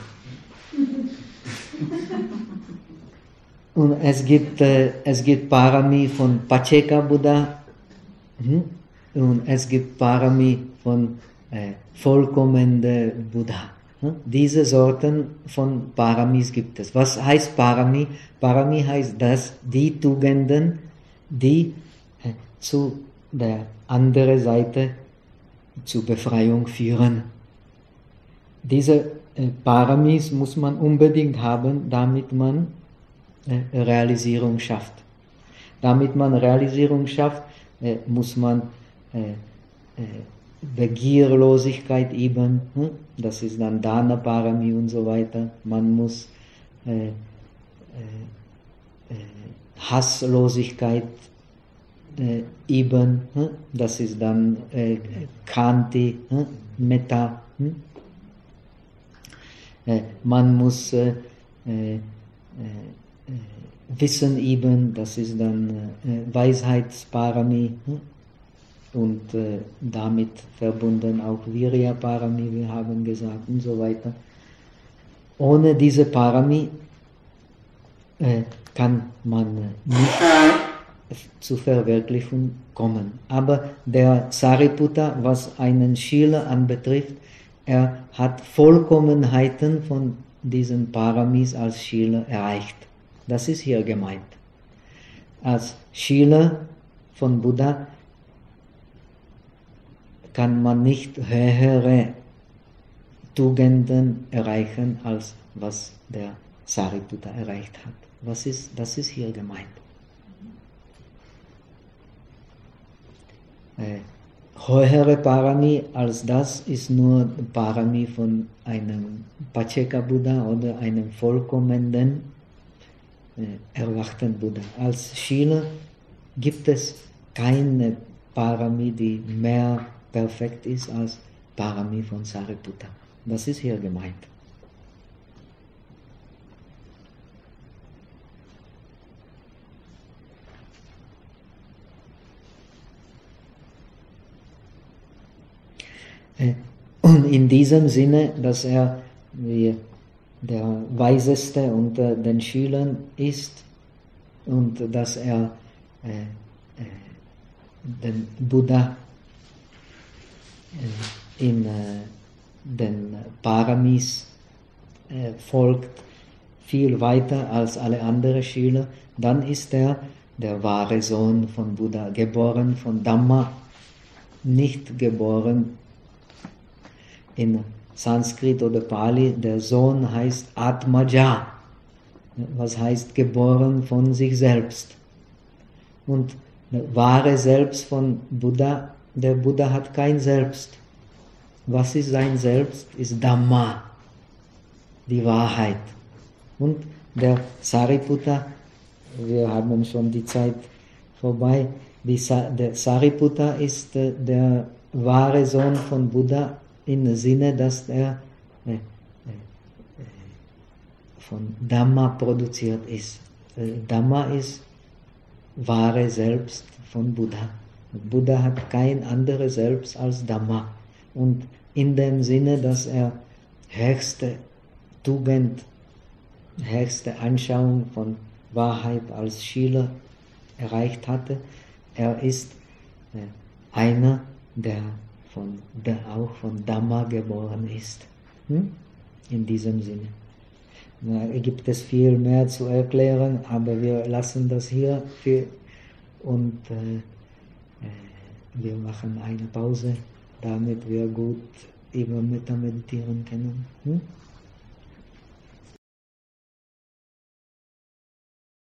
Und es gibt, äh, es gibt Parami von Pacceka Buddha hm? und es gibt Parami von äh, vollkommender Buddha. Hm? Diese Sorten von Paramis gibt es. Was heißt Parami? Parami heißt, dass die Tugenden, die äh, zu der anderen Seite zur Befreiung führen. Diese äh, Paramis muss man unbedingt haben, damit man äh, Realisierung schafft. Damit man Realisierung schafft, äh, muss man äh, äh, Begierlosigkeit üben, hm? Das ist dann Dana Parami und so weiter. Man muss äh, äh, äh, Hasslosigkeit äh, üben, hm? Das ist dann äh, Kanti, hm? Metta. Hm? Äh, man muss äh, äh, äh, Wissen üben, das ist dann äh, Weisheitsparami. Hm? Und äh, damit verbunden auch Virya Parami, wir haben gesagt, und so weiter. Ohne diese Parami äh, kann man nicht zur Verwirklichung kommen. Aber der Sariputta, was einen Schüler anbetrifft, er hat Vollkommenheiten von diesen Paramis als Schüler erreicht. Das ist hier gemeint. Als Schüler von Buddha kann man nicht höhere Tugenden erreichen, als was der Sariputta erreicht hat. Was ist, das ist hier gemeint. Äh, höhere Parami als das ist nur Parami von einem Pacceka Buddha oder einem vollkommenen, äh, erwachten Buddha. Als Schüler gibt es keine Parami, die mehr perfekt ist als Parami von Sariputta. Das ist hier gemeint. Und in diesem Sinne, dass er wie der Weiseste unter den Schülern ist und dass er äh, äh, den Buddha in äh, den Paramis äh, folgt, viel weiter als alle anderen Schüler, dann ist er der wahre Sohn von Buddha, geboren von Dhamma, nicht geboren in Sanskrit oder Pali. Der Sohn heißt Atmaja, was heißt geboren von sich selbst. Und der wahre Selbst von Buddha, der Buddha hat kein Selbst. Was ist sein Selbst? Ist Dhamma. die Wahrheit. Und der Sariputta, wir haben schon die Zeit vorbei, die Sa der Sariputta ist äh, der wahre Sohn von Buddha im Sinne, dass er äh, äh, von Dhamma produziert ist. Äh, Dhamma ist wahre Selbst von Buddha. Buddha hat kein anderes Selbst als Dhamma. Und in dem Sinne, dass er höchste Tugend, höchste Anschauung von Wahrheit als Schüler erreicht hatte, er ist äh, einer, der, von, der auch von Dhamma geboren ist. Hm? In diesem Sinne. Da gibt es viel mehr zu erklären, aber wir lassen das hier für, und äh, äh, wir machen eine Pause, damit wir gut über Metta meditieren können. Hm?